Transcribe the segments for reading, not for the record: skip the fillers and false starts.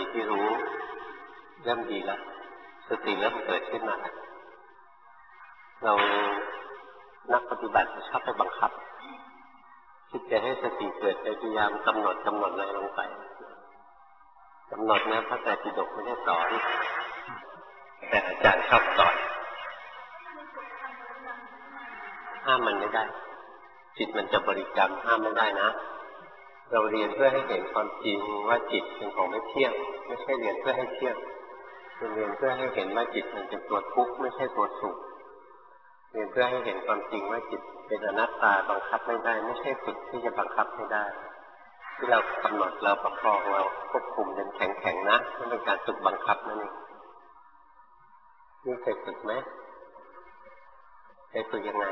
ที่รู้เริ่มดีแล้วสติเริ่มเกิดขึ้นมาเรานักปฏิบัติชอบไปบังคับคิดจะให้สติเกิดพยายามกำหนดอะไรลงไปกำหนดนะพระไตรปิฎกไม่ได้สอนแต่อาจารย์ชอบสอนห้ามมันไม่ได้จิตมันจะบริกรรมห้ามไม่ได้นะเราเรียนเพื่อให้เห็นความจริงว่าจิตเป็นของไม่เที่ยงไม่ใช่เรียนเพื่อให้เที่ยงเรียนเพื่อให้เห็นว่าจิตมันเป็นตัวทุกข์ไม่ใช่ตัวสุขเรียนเพื่อให้เห็นความจริงว่าจิตเป็นอนัตตาบังคับไม่ได้ไม่ใช่ฝึกที่จะบังคับไม่ได้ที่เรากำหนดเราประคองเราควบคุมจนแข็งๆนะนั่นเป็นการฝึกบังคับนั่นเองนี่เคยฝึกไหมเคยฝึกยังไง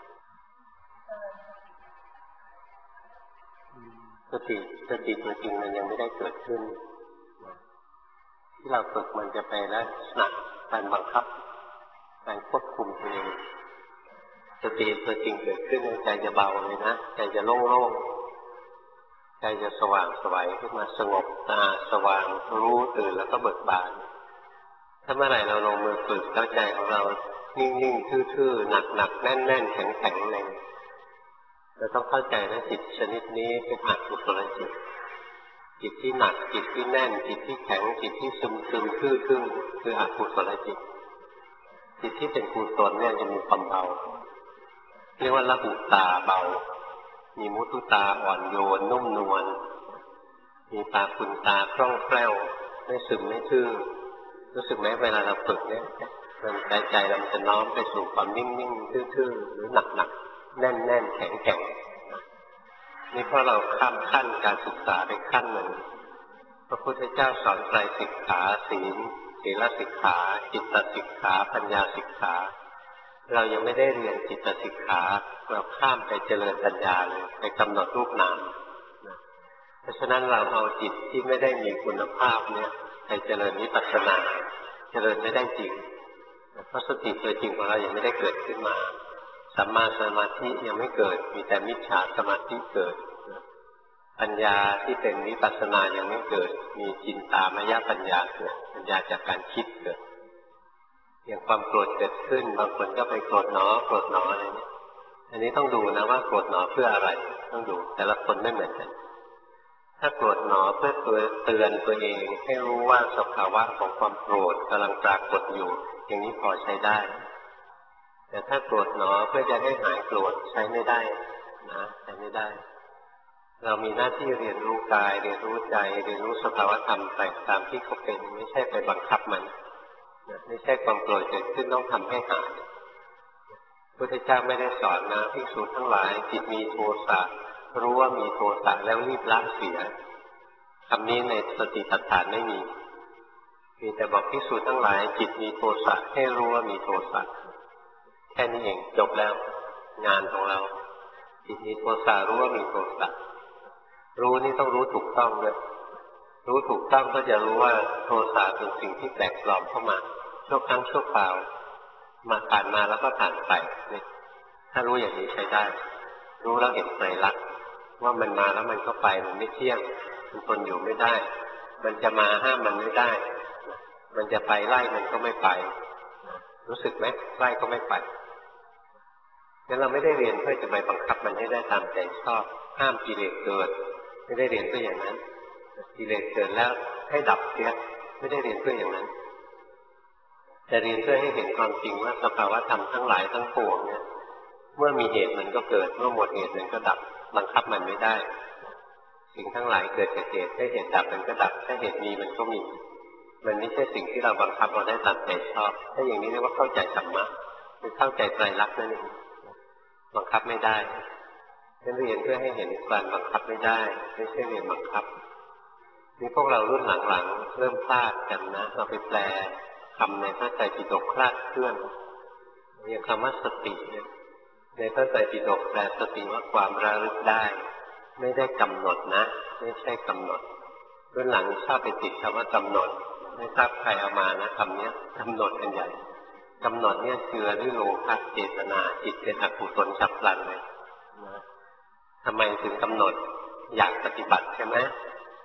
สติตัวจริงมันยังไม่ได้เกิดขึ้นที่เราฝึกมันจะไปแล้วหนักการบังคับการควบคุมตัวเองสติตัวจริงเกิดขึ้นใจจะเบาเลยนะใจจะโล่งๆใจจะสว่างสวัยขึ้นมาสงบตาสว่างรู้ตื่นแล้วก็เบิกบานถ้าเมื่อไหร่เราลงมือฝึกแล้วใจของเรานิ่งๆทื่อๆหนักๆแน่นๆแข็งๆอะไรเราต้องเข้าใจนะจิตชนิดนี้เป็นอกุศลจิตที่หนักจิตที่แน่นจิตที่แข็งจิตที่ซึมทื่อคืออกุศลจิตที่เป็นกุศลเนี่ยจะมีความเบาเรียกว่าละหุตาเบามีมุทุตาอ่อนโยนนุ่มนวลมีตาคุณตาคล่องแคล่วไม่ซึมไม่ทื่อรู้สึกไหมเวลาเราฝึกเนี่ยมันใจเราจะน้อมไปสู่ความนิ่งๆทื่อๆหรือหนักๆแน่นๆแข็งๆนี่เพราะเราข้ามขั้นการศึกษาไปขั้นหนึ่งพระพุทธเจ้าสอนไตรสิกขาศีลสิกขาจิตสิกขาปัญญาสิกขาเรายังไม่ได้เรียนจิตสิกขาเราข้ามไปเจริญปัญญาเลยไปกำหนดรูปนามเพราะฉะนั้นเราเอาจิตที่ไม่ได้มีคุณภาพเนี่ยไปเจริญวิปัสสนาเจริญไม่ได้จริงเพราะสติตัวจริงของเรายังไม่ได้เกิดขึ้นมาสัมมาสมาธิยังไม่เกิดมีแต่มิจฉาสมาธิเกิดปัญญาที่เป็นวิปัสสนายังไม่เกิดมีจินตามยปัญญาเกิดปัญญาจากการคิดเกิดอย่างความโกรธเกิดขึ้นบางคนก็ไปโกรธหนออะไรเนี่ยอันนี้ต้องดูนะว่าโกรธหนอเพื่ออะไรต้องดูแต่ละคนไม่เหมือนกันถ้าโกรธหนอเพื่อเตือนตัวเองให้รู้ว่าสภาวะของความโกรธกำลังปรากฏอยู่อย่างนี้พอใช้ได้แต่ถ้าโกรธหนอเพื่อจะให้หายโกรธใช้ไม่ได้นะใช้ไม่ได้เรามีหน้าที่เรียนรู้กายเรียนรู้ใจเรียนรู้สภาวะธรรมไปตามที่เขาเป็นไม่ใช่ไปบังคับมันไม่ใช่ความโกรธเกิดขึ้นต้องทำให้หายพระพุทธเจ้าไม่ได้สอนนะภิกษุทั้งหลายจิตมีโทสะรู้ว่ามีโทสะแล้วรีบละเสียคำนี้ในสติปัฏฐานไม่มีแต่บอกภิกษุทั้งหลายจิตมีโทสะให้รู้ว่ามีโทสะแค่นี้เองจบแล้วงานของเราจิตมีโทสะรู้ว่ามีโทสะรู้นี่ต้องรู้ถูกต้องด้วยรู้ถูกต้องก็จะรู้ว่าโทสะเป็นสิ่งที่แปลกปลอมเข้ามาชั่วครั้งชั่วคราวมาผ่านมาแล้วก็ผ่านไปนี่ถ้ารู้อย่างนี้ใช้ได้รู้แล้วเห็นไตรลักษณ์ว่ามันมาแล้วมันก็ไปมันไม่เที่ยงมันทนอยู่ไม่ได้มันจะมาห้ามมันไม่ได้มันจะไปไล่มันก็ไม่ไปรู้สึกไหมไล่ก็ไม่ไปงั้นเราไม่ได้เรียนเพื่อจะไปบังคับมันให้ได้ตามใจชอบห้ามกิเลสเกิดไม่ได้เรียนเพื่ออย่างนั้นกิเลสเกิดแล้วให้ดับเสียไม่ได้เรียนเพื่ออย่างนั้นแต่เรียนเพื่อให้เห็นความจริงว่าสภาวะธรรมทั้งหลายทั้งปวงเนี่ยเมื่อมีเหตุมันก็เกิดเมื่อหมดเหตุมันก็ดับบังคับมันไม่ได้สิ่งทั้งหลายเกิดจากเหตุถ้าเหตุดับมันก็ดับถ้าเหตุมีมันก็มีมันไม่ใช่สิ่งที่เราบังคับเราได้ตามใจชอบถ้าอย่างนี้เรียกว่าเข้าใจธรรมะคือเข้าใจไตรลักษณ์นั่นเองบังคับไม่ได้เรียนเพื่อให้เห็นการบังคับไม่ได้ไม่ใช่เรียนบังคับนี่พวกเรารุ่นหลังๆเริ่มพลาดกันนะเราไปแปลคำในพระไตรปิฎกคลาดเคลื่อนอย่างคำว่าสติเนี่ยในพระไตรปิฎกแปลสติว่าความระลึกได้ไม่ได้กำหนดนะไม่ใช่กำหนดรุ่นหลังชอบไปติดคำว่ากำหนดไม่ทราบใครเอามานะคำนี้กำหนดกันใหญ่กำหนดเนี่ยเจือด้วยโลภะเจตนาจิตเป็นอกุศลฉับพลันเลยนะทำไมถึงกำหนดอยากปฏิบัติใช่ไหม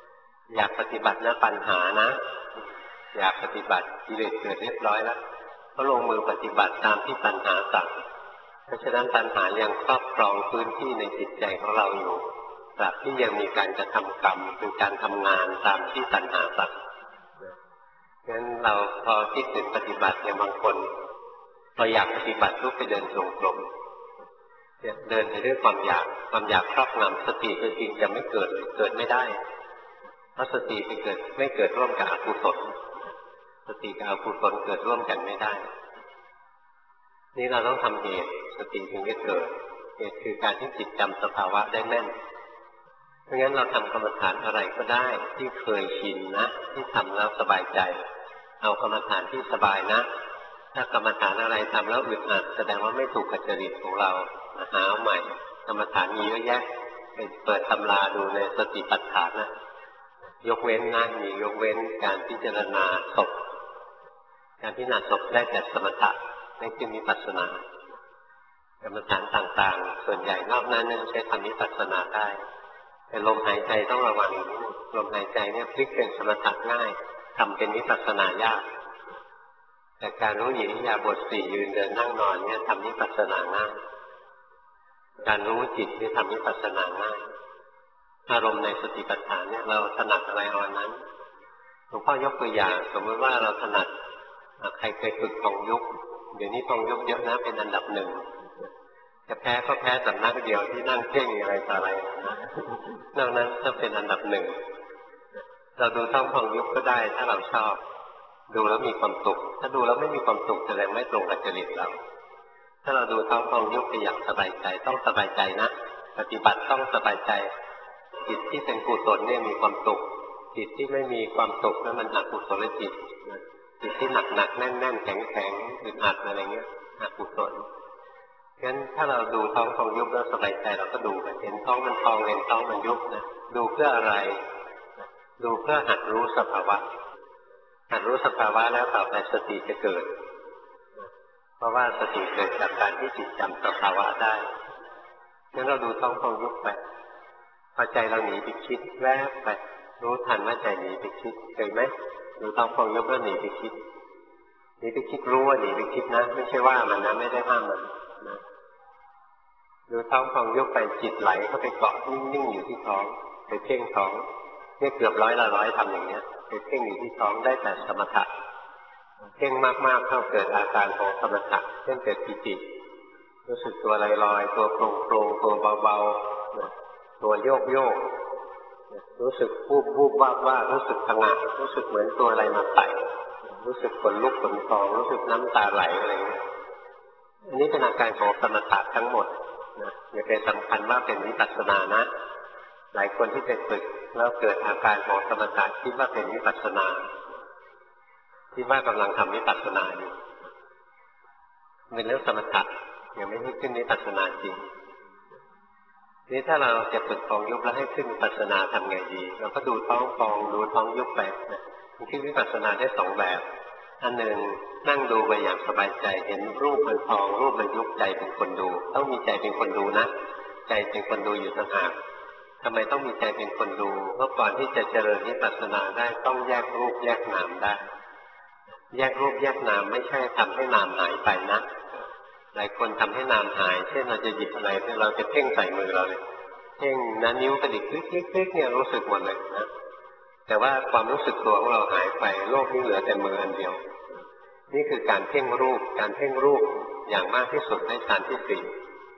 อยากปฏิบัตินะปัญหานะอยากปฏิบัติกิเลสเกิดเรียบร้อยแล้วก็ลงมือปฏิบัติตามที่ปัญหาสั่งเพราะฉะนั้นปัญหายังครอบครองพื้นที่ในจิตใจของเราอยู่ตราบที่ยังมีการกระทำกรรมคือการทำงานตามที่ปัญหาสั่งงั้นเราพอคิดถึงปฏิบัติอย่างบางคนพออยากปฏิบัติลุกไปเดินจงกรมเดินไปด้วยความอยากครอบงำสติตัวจริงจะไม่เกิดไม่ได้เพราะสติไปเกิดไม่เกิดร่วมกับอกุศลสติกับอกุศลเกิดร่วมกันไม่ได้นี่เราต้องทำเหตุสติถึงจะเกิดเหตุคือการที่จิตจำสภาวะได้แม่นเพราะงั้นเราทำกรรมฐานอะไรก็ได้ที่เคยชินนะที่ทำแล้วสบายใจเอากรรมฐานที่สบายนะถ้ากรรมฐานอะไรทำแล้วอึดอัดแสดงว่าไม่ถูกกับจริตของเราหาใหม่กรรมฐานมีเยอะแยะไปเปิดตำราดูในสติปัฏฐานนะยกเว้นนะมียกเว้นการพิจารณาศพการพิจารณาศพได้แต่สมถะไม่ใช่วิปัสสนากรรมฐานต่างๆส่วนใหญ่นอกนั้นใช้ทำวิปัสสนาได้แต่ลมหายใจต้องระวังลมหายใจเนี่ยพลิกเป็นสมถะง่ายทำเป็นวิปัสสนายากแต่การรู้อิริยาบถสี่ยืนเดินนั่งนอนเนี่ยทำวิปัสสนาง่ายการรู้จิตที่ทำวิปัสสนาง่ายอารมณ์ในสติปัฏฐานเนี่ยเราถนัดอะไรเอาอันนั้นหลวงพ่อยกตัวอย่างสมมติว่าเราถนัดใครเคยฝึกพองยุบเดี๋ยวนี้พองยุบเยอะนะเป็นอันดับหนึ่งจะแพ้ก็แพ้สำนักเดียวที่นั่งเพ่งอะไรต่ออะไรนะนอกนั้นจะเป็นอันดับหนึ่งเราดูท้องพองยุบก็ได้ถ้าเราชอบดูแล้วมีความสุขถ้าดูแล้วไม่มีความสุขแสดงไม่ตรงกับจริตเราถ้าเราดูท้องพองยุบไปอย่างสบายใจต้องสบายใจนะปฏิบัติต้องสบายใจจิตที่เป็นกุศลเนี่ยมีความสุขจิตที่ไม่มีความสุขนั้นมันอกุศลจิตจิตที่หนักแน่นแข็งอึดอัดอะไรเงี้ยอกุศลงั้นถ้าเราดูท้องพองยุบแล้วสบายใจเราก็ดูไปเห็นท้องมันพองเห็นท้องมันยุบนะดูเพื่ออะไรดูเพื่อหัดรู้สภาวะหัดรู้สภาวะแล้วต่อไปสติจะเกิดเพราะว่าสติเกิดจากการที่จิตจำสภาวะได้งั้นเราดูท้องพองยุบไปพอใจเราหนีไปคิดแวบไปรู้ทันว่าใจหนีไปคิดเคยไหมดูท้องพองยุบแล้วหนีไปคิดรู้ว่าหนีไปคิดนะไม่ใช่ว่ามันนะไม่ได้ห้ามมันนะดูท้องพองยุบไปจิตไหลเข้าไปเกาะนิ่งๆอยู่ที่ท้องไปเพ่งท้องเนี่ยเกือบร้อยทำอย่างเนี้ยไปเพ่งอยู่ที่ท้องได้แต่สมถะเพ่งมากๆเข้าเกิดอาการของสมถะเช่นเกิดปิติรู้สึกตัวลอยๆตัวโปร่งๆตัวเบาๆตัวโยกรู้สึกวูบว่ารู้สึกผงะรู้สึกเหมือนตัวอะไรมาไต่รู้สึกขนลุกขนพองรู้สึกน้ำตาไหลอะไรเงี้ยอันนี้เป็นอาการของสมถะทั้งหมดนะอย่าไปสำคัญว่าเป็นวิปัสสนานะหลายคนที่ไปฝึกแล้วเกิดอาการของสมถะคิดว่าเป็นวิปัสสนาคิดว่ากำลังทำวิปัสสนาอยู่เป็นเรื่องสมถะยังไม่ให้ขึ้นวิปัสสนาจริงนี่ถ้าเราจะฝึกพองยุบแล้วให้ขึ้นวิปัสสนาทำไงดีเราก็ดูท้องพองดูท้องยุบไปนะขึ้นวิปัสสนาได้สองแบบอันหนึ่งนั่งดูไปอย่างสบายใจเห็นรูปมันพองรูปมันยุบใจเป็นคนดูต้องมีใจเป็นคนดูนะใจเป็นคนดูอยู่ต่างหากทำไมต้องมีใจเป็นคนดูเพราะก่อนที่จะเจริญวิปัสสนาได้ต้องแยกรูปแยกนามได้แยกรูปแยกนามไม่ใช่ทำให้นามหายไปนะหลายคนทำให้นามหายเช่นเราจะหยิบอะไรเราจะเพ่งใส่มือเราเลยเพ่งนิ้วกระดิกคลิกเนี่ยรู้สึกหมดเลยนะแต่ว่าความรู้สึกตัวของเราหายไปโลกนี้เหลือแต่มืออันเดียวนี่คือการเพ่งรูปอย่างมากที่สุดในฌานที่สี่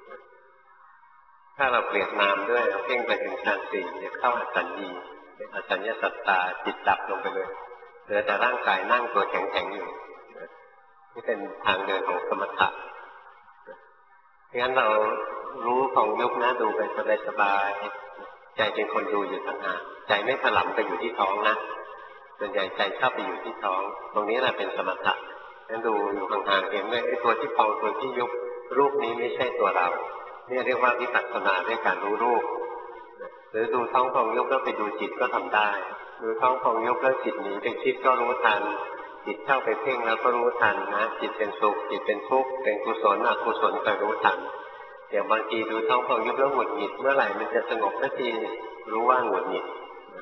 ถ้าเราเปลี่ยนนามด้วยเพ่งไปถึงฌานสี่จะเข้าอสัญญีอสัญญสัตตาจิตดับลงไปเลยเหลือแต่ร่างกายนั่งตัวแข็งๆอยู่นี่เป็นทางเดินของสมถะงั้นเรารู้ของยุบนะดูไปสบายๆใจเป็นคนดูอยู่ต่างหากใจไม่ถลำไปอยู่ที่ท้องนะส่วนใหญ่ใจชอบไปอยู่ที่ท้องตรงนี้แหละเป็นสมถะงั้นดูอยู่ห่างๆเห็นไหมไอ้ตัวที่พองตัวที่ยุบรูปนี้ไม่ใช่ตัวเราเนี่ยเรียกว่าวิปัสสนาด้วยการรู้รูปหรือดูท้องพองยุบแล้วไปดูจิตก็ทำได้ดูท้องพองยุบแล้วจิตหนีไปคิดก็รู้ทันจิตเข้าไปเพ่งแล้วก็รู้ทันนะจิตเป็นสุขจิตเป็นทุกข์เป็นกุศลอกุศลก็รู้ทันอย่างบางทีดูท้องพองยุบแล้วหงุดหงิดเมื่อไหร่มันจะสงบสักทีรู้ว่าหงุดหงิด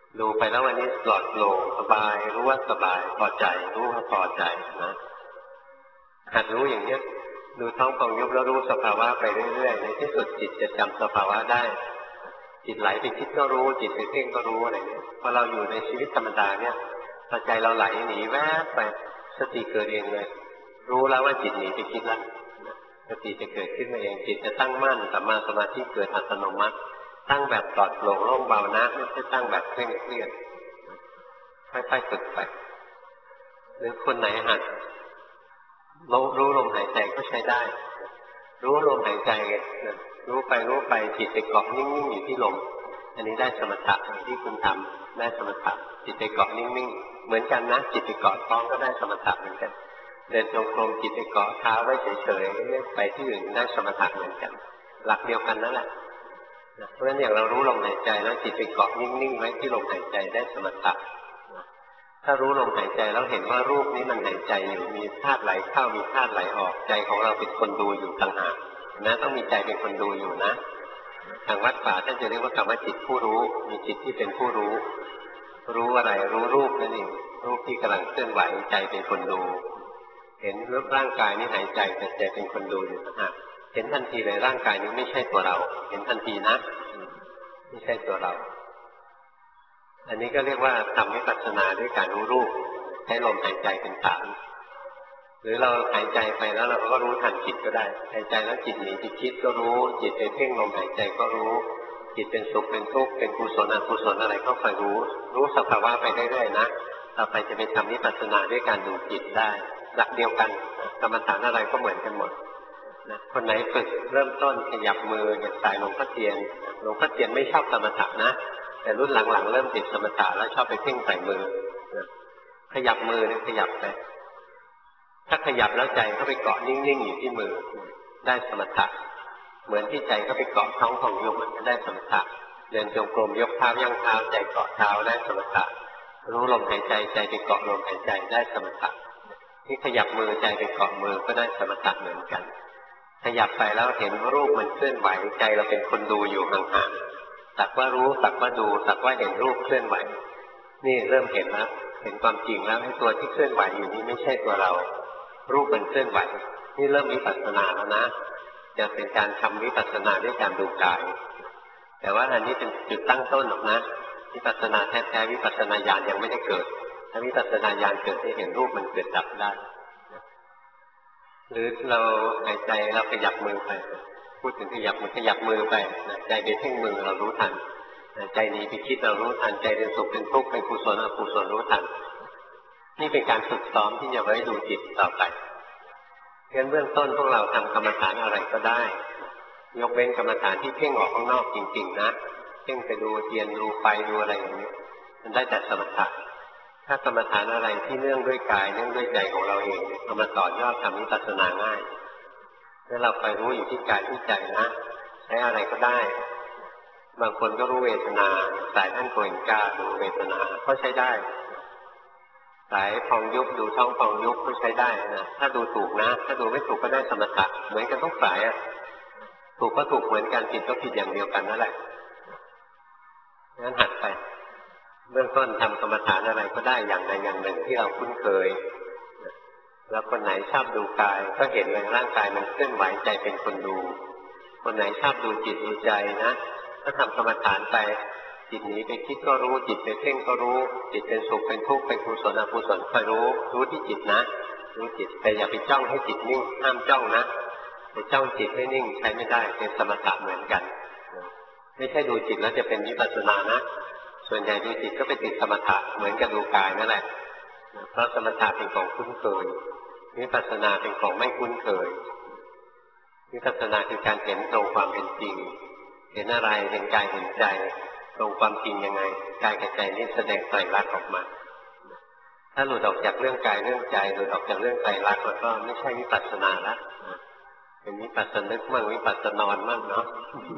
ดูไปแล้ววันนี้ปลอดโปร่งสบายรู้ว่าสบายพอใจรู้ว่าพอใจนะหัดรู้อย่างนี้ดูท้องพองยุบแล้วรู้สภาวะไปเรื่อยๆในที่สุดจิตจะจำสภาวะได้จิตไหลไปคิดก็รู้จิตไปเพ่งก็รู้อะไรเนี่ยพอเราอยู่ในชีวิตธรรมดาเนี่ยพอใจเราไหลหนีแวบไปสติเกิดเองเลยรู้แล้วว่าจิตหนีไปคิดแล้วสติจะเกิดขึ้นมาเองจิตจะตั้งมั่นสัมมาสมาธิเกิดอัตโนมัติตั้งแบบปลอดโปร่งโล่งเบานะไม่ใช่ตั้งแบบเคร่งเครียดค่อยๆฝึกไปหรือคนไหนหัดรู้ลมหายใจก็ใช้ได้รู้ลมหายใจรู้ไปจิตไปเกาะนิ่งๆอยู่ที่ลมอันนี้ได้สมถะที่คุณทำได้สมถะจิตไปเกาะนิ่งๆเหมือนกันนะจิตไปเกาะท้องก็ได้สมถะเหมือนกันเดินจงกรมจิตไปเกาะเท้าไว้เฉยๆไม่ไปที่อื่นได้สมถะเหมือนกันหลักเดียวกันนั่นแหละเพราะฉะนั้นอย่างเรารู้ลมหายใจแล้วจิตไปเกาะนิ่งๆไว้ที่ลมหายใจได้สมถะถ้ารู้ลมหายใจแล้วเห็นว่ารูปนี้มันหายใจอยู่มีธาตุไหลเข้ามีธาตุไหลออกใจของเราเป็นคนดูอยู่ต่างหากนะต้องมีใจเป็นคนดูอยู่นะทางวัดป่าท่านจะเรียกว่าคำว่าจิตผู้รู้มีจิตที่เป็นผู้รู้รู้อะไรรู้รูปนั่นเองรูปที่กำลังเคลื่อนไหวใจเป็นคนดูเห็นรูปร่างกายนี้หายใจแต่ใจเป็นคนดูอยู่ต่างหากเห็นทันทีเลยร่างกายนี้ไม่ใช่ตัวเราเห็นทันทีนะไม่ใช่ตัวเราอันนี้ก็เรียกว่าทำวิปัสสนาด้วยการรู้รูปใช้ลมหายใจเป็นฐานหรือเราหายใจไปแล้วเราก็รู้ทันจิตก็ได้หายใจแล้วจิตหนีไปคิดก็รู้จิตไปเพ่งลมหายใจก็รู้จิตเป็นสุขเป็นทุกข์เป็นกุศลอกุศลอะไรก็คอยรู้สภาวะไปเรื่อยๆนะต่อไปจะไปทำวิปัสสนาด้วยการดูจิตได้หลักเดียวกันกรรมฐานอะไรก็เหมือนกันหมดนะคนไหนฝึกเริ่มต้นขยับมืออย่างสายหลวงพ่อเทียนไม่ชอบกรรมฐานนะแต่รุ่นหลังๆเริ่มติดสมถะแล้วชอบไปเพ่งใส่มือขยับมือเนี่ยขยับไปถ้าขยับแล้วใจเข้าไปเกาะนิ่งๆอยู่ที่มือได้สมถะเหมือนที่ใจเข้าไปเกาะท้องของยุบมันได้สมถะเดินจงกรมยกเท้าย่างเท้าใจเกาะเท้าได้สมถะรู้ลมหายใจใจไปเกาะลมหายใจได้สมถะที่ขยับมือใจไปเกาะมือก็ได้สมถะเหมือนกันขยับไปแล้วเห็นรูปมันเคลื่อนไหวใจเราเป็นคนดูอยู่ห่างๆสักว่ารู้สักว่าดูสักว่าเห็นรูปเคลื่อนไหวนี่เริ่มเห็นแล้วเห็นความจริงแล้วให้ตัวที่เคลื่อนไหวอยู่นี้ไม่ใช่ตัวเรารูปมันเคลื่อนไหวนี่เริ่มวิปัสสนาแล้วนะจะเป็นการทำวิปัสสนาด้วยการดูกายแต่ว่าอันนี้เป็นจุดตั้งต้นหรอกนะวิปัสสนาแท้ๆวิปัสสนาญาณยังไม่ได้เกิดถ้าวิปัสสนาญาณเกิดให้เห็นรูปมันเกิดดับได้หรือเราหายใจเราขยับมือไปพูดถึงขยับมือไปใจไปเพ่งมือเรารู้ทันใจหนีไปคิดเรารู้ทันใจเป็นสุขเป็นทุกข์เป็นกุศลอกุศลรู้ทันนี่เป็นการฝึกซ้อมที่จะไว้ดูจิตต่อไปงั้นเบื้องต้นพวกเราทำกรรมฐานอะไรก็ได้ยกเว้นกรรมฐานที่เพ่งออกข้างนอกจริงๆนะเพ่งไปดูเทียนดูไฟดูอะไรอย่างนี้มันได้แต่สมถะถ้ากรรมฐานอะไรที่เนื่องด้วยกายเนื่องด้วยใจของเราเองเอามาต่อยอดทำวิปัสสนาง่ายถ้าเราไปรู้อยู่ที่กายที่ใจนะใช้อะไรก็ได้บางคนก็รู้เวทนาสายท่านโกเอนกาดูเวทนาก็ใช้ได้สายพองยุบดูท้องพองยุบก็ใช้ได้นะถ้าดูถูกนะถ้าดูไม่ถูกก็ได้สมถะเหมือนกันทุกสายอ่ะถูกก็ถูกเหมือนกันผิดก็ผิดอย่างเดียวกันนั่นแหละงั้นหัดไปเบื้องต้นทำกรรมฐานอะไรก็ได้อย่างใดอย่างหนึ่งที่เราคุ้นเคยแล้วคนไหนชอบดูกายก็เห็นเลยร่างกายมันเคลื่อนไหวใจเป็นคนดูคนไหนชอบดูจิตดูใจนะก็ทำกรรมฐานไปจิตหนีไปคิดก็รู้จิตไปเพ่งก็รู้จิตเป็นสุขเป็นทุกข์เป็นกุศลอกุศลคอยรู้ที่จิตนะรู้จิตแต่อย่าไปจ้องให้จิตนิ่งห้ามจ้องนะไปจ้องจิตให้นิ่งใช้ไม่ได้เป็นสมถะเหมือนกันไม่ใช่ดูจิตแล้วจะเป็นวิปัสสนานะส่วนใหญ่ดูจิตก็ไปติดสมถะเหมือนกับดูกายนั่นแหละเพราะสมถะเป็นของคุ้นเคยวิปัสสนาเป็นของไม่คุ้นเคยวิปัสสนาคือการเห็นตรงความเป็นจริงเห็นอะไรเห็นกายเห็นใจตรงความจริงยังไงกายกับใจนี้แสดงไตรลักษณ์ออกมาถ้าหลุดออกจากเรื่องกายเรื่องใจหลุดออกจากเรื่องไตรลักษณ์แล้วก็ไม่ใช่วิปัสสนาละเป็นวิปัสสนึกมั่งวิปัสสนอนมั่งเนาะ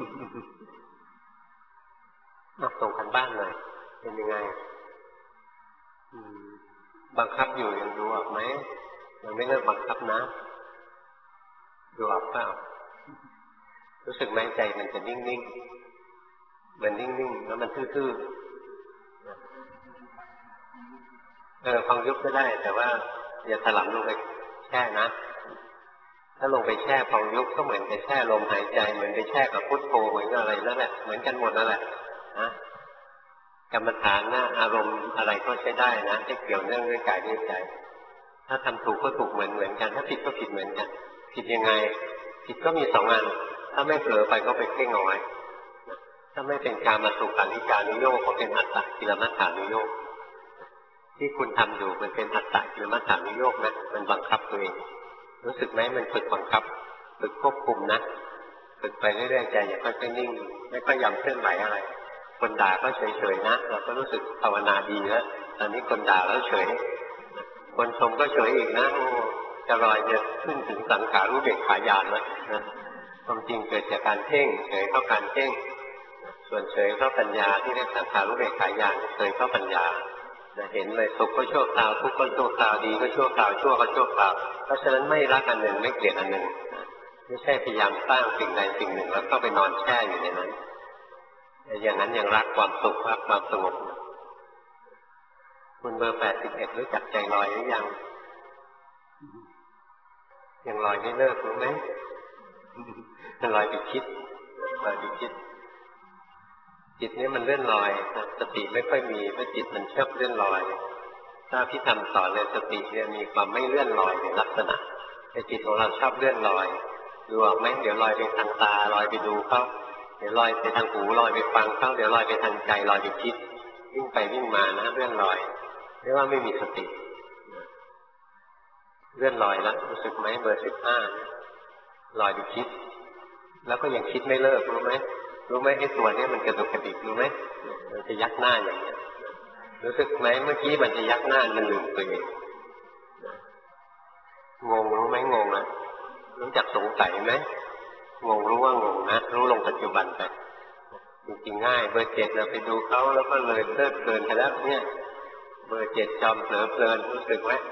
ส่งกันบ้านเลยเป็นยังไงบังคับอยู่ยังดูออกไหมยังไม่เลิกบังคับนะดูออกเปล่ารู้สึกไหมใจมันจะนิ่งๆมันนิ่งๆแล้วมันทื่อพองยุบก็ได้แต่ว่าอย่าถลำลงไปแช่นะถ้าลงไปแช่พองยุบก็เหมือนไปแช่ลมหายใจเหมือนไปแช่กับพุทโธเหมือนอะไรนั่นแหละเหมือนกันหมดนั่นแหละนะกรรมฐานนะอารมณ์อะไรก็ใช้ได้นะที่เกี่ยวเนื่องด้วยกายด้วยใจถ้าทำถูกก็ถูกเหมือนกันถ้าผิดก็ผิดเหมือนกันผิดยังไงผิดก็มีสองอันถ้าไม่เผลอไปก็ไปเพ่งเอาไว้ถ้าไม่เป็นการมาสุขานิการนิโยคก็เป็นอัตตกิลมัฏฐานุโยคที่คุณทำอยู่มันเป็นอัตตกิลมัฏฐานุโยคนะมันบังคับตัวเองรู้สึกไหมมันฝึกบังคับฝึกควบคุมนะฝึกไปเรื่อยๆใจอย่าค่อยๆนิ่งไม่ค่อยย้ำเคลื่อนไหวอะไรคนด่าก็เฉยๆนะเราก็รู้สึกภาวนาดีแล้วตอนนี้คนด่าแล้วเฉยคนชมก็เฉยอีกนะโอ้จะลอยจะขึ้นถึงสังขารู้เบกขายานแล้วนะความจริงเกิดจากการเพ่งเฉยเข้าการเพ่งส่วนเฉยเข้าปัญญาที่เรียกสังขารู้เบกขายานเฉยเข้าปัญญาเห็นเลยสุขก็ชั่วคราวทุกข์ก็ชั่วคราวดีก็ชั่วคราวชั่วก็ชั่วคราวเพราะฉะนั้นไม่รักอันหนึ่งไม่เกลียดอันหนึ่งไม่ใช่พยายามสร้างสิ่งใดสิ่งหนึ่งแล้วก็ไปนอนแช่อยู่ในนั้นอย่างนั้นยังรักความสุขรักความสงบคุณเบอร์81รู้จักใจลอยหรือยังยังลอยไม่เลิกรู้ไหมมันลอยไปคิดลอยไปคิดจิตนี้มันเลื่อนลอยสติไม่ค่อยมีเพราะจิตมันชอบเลื่อนลอยถ้าพี่ทำสอนเลยสติเนี่ยมีความไม่เลื่อนลอยในลักษณะแต่จิตของเราชอบเลื่อนลอยดูออกไหมเดี๋ยวลอยไปทางตาลอยไปดูเขาเดี๋ยวลอยไปทางหูลอยไปฟังเขาเดี๋ยวลอยไปทางใจลอยไปคิดวิ่งไปวิ่งมานะเลื่อนลอยเรียกว่าไม่มีสติเลื่อนลอยแล้วรู้สึกไหมเบอร์15ลอยไปคิดแล้วก็ยังคิดไม่เลิกรู้ไหมไอ้ตัวนี้มันกระดุกกระดิกรู้ไหมมันจะยักหน้าอย่างนี้รู้สึกไหมเมื่อกี้มันจะยักหน้ามันลืมตัวเองงงรู้ไหมงงนะรู้จักสงสัยไหมงงรู้ว่างงนะรู้ลงปัจจุบันไปจริงๆง่ายเบอร์7เราไปดูเขาแล้วก็เลยเพลิดเพลินไปแล้วเนี่ยเบอร์7จอมเผลอเพลินรู้สึกไหม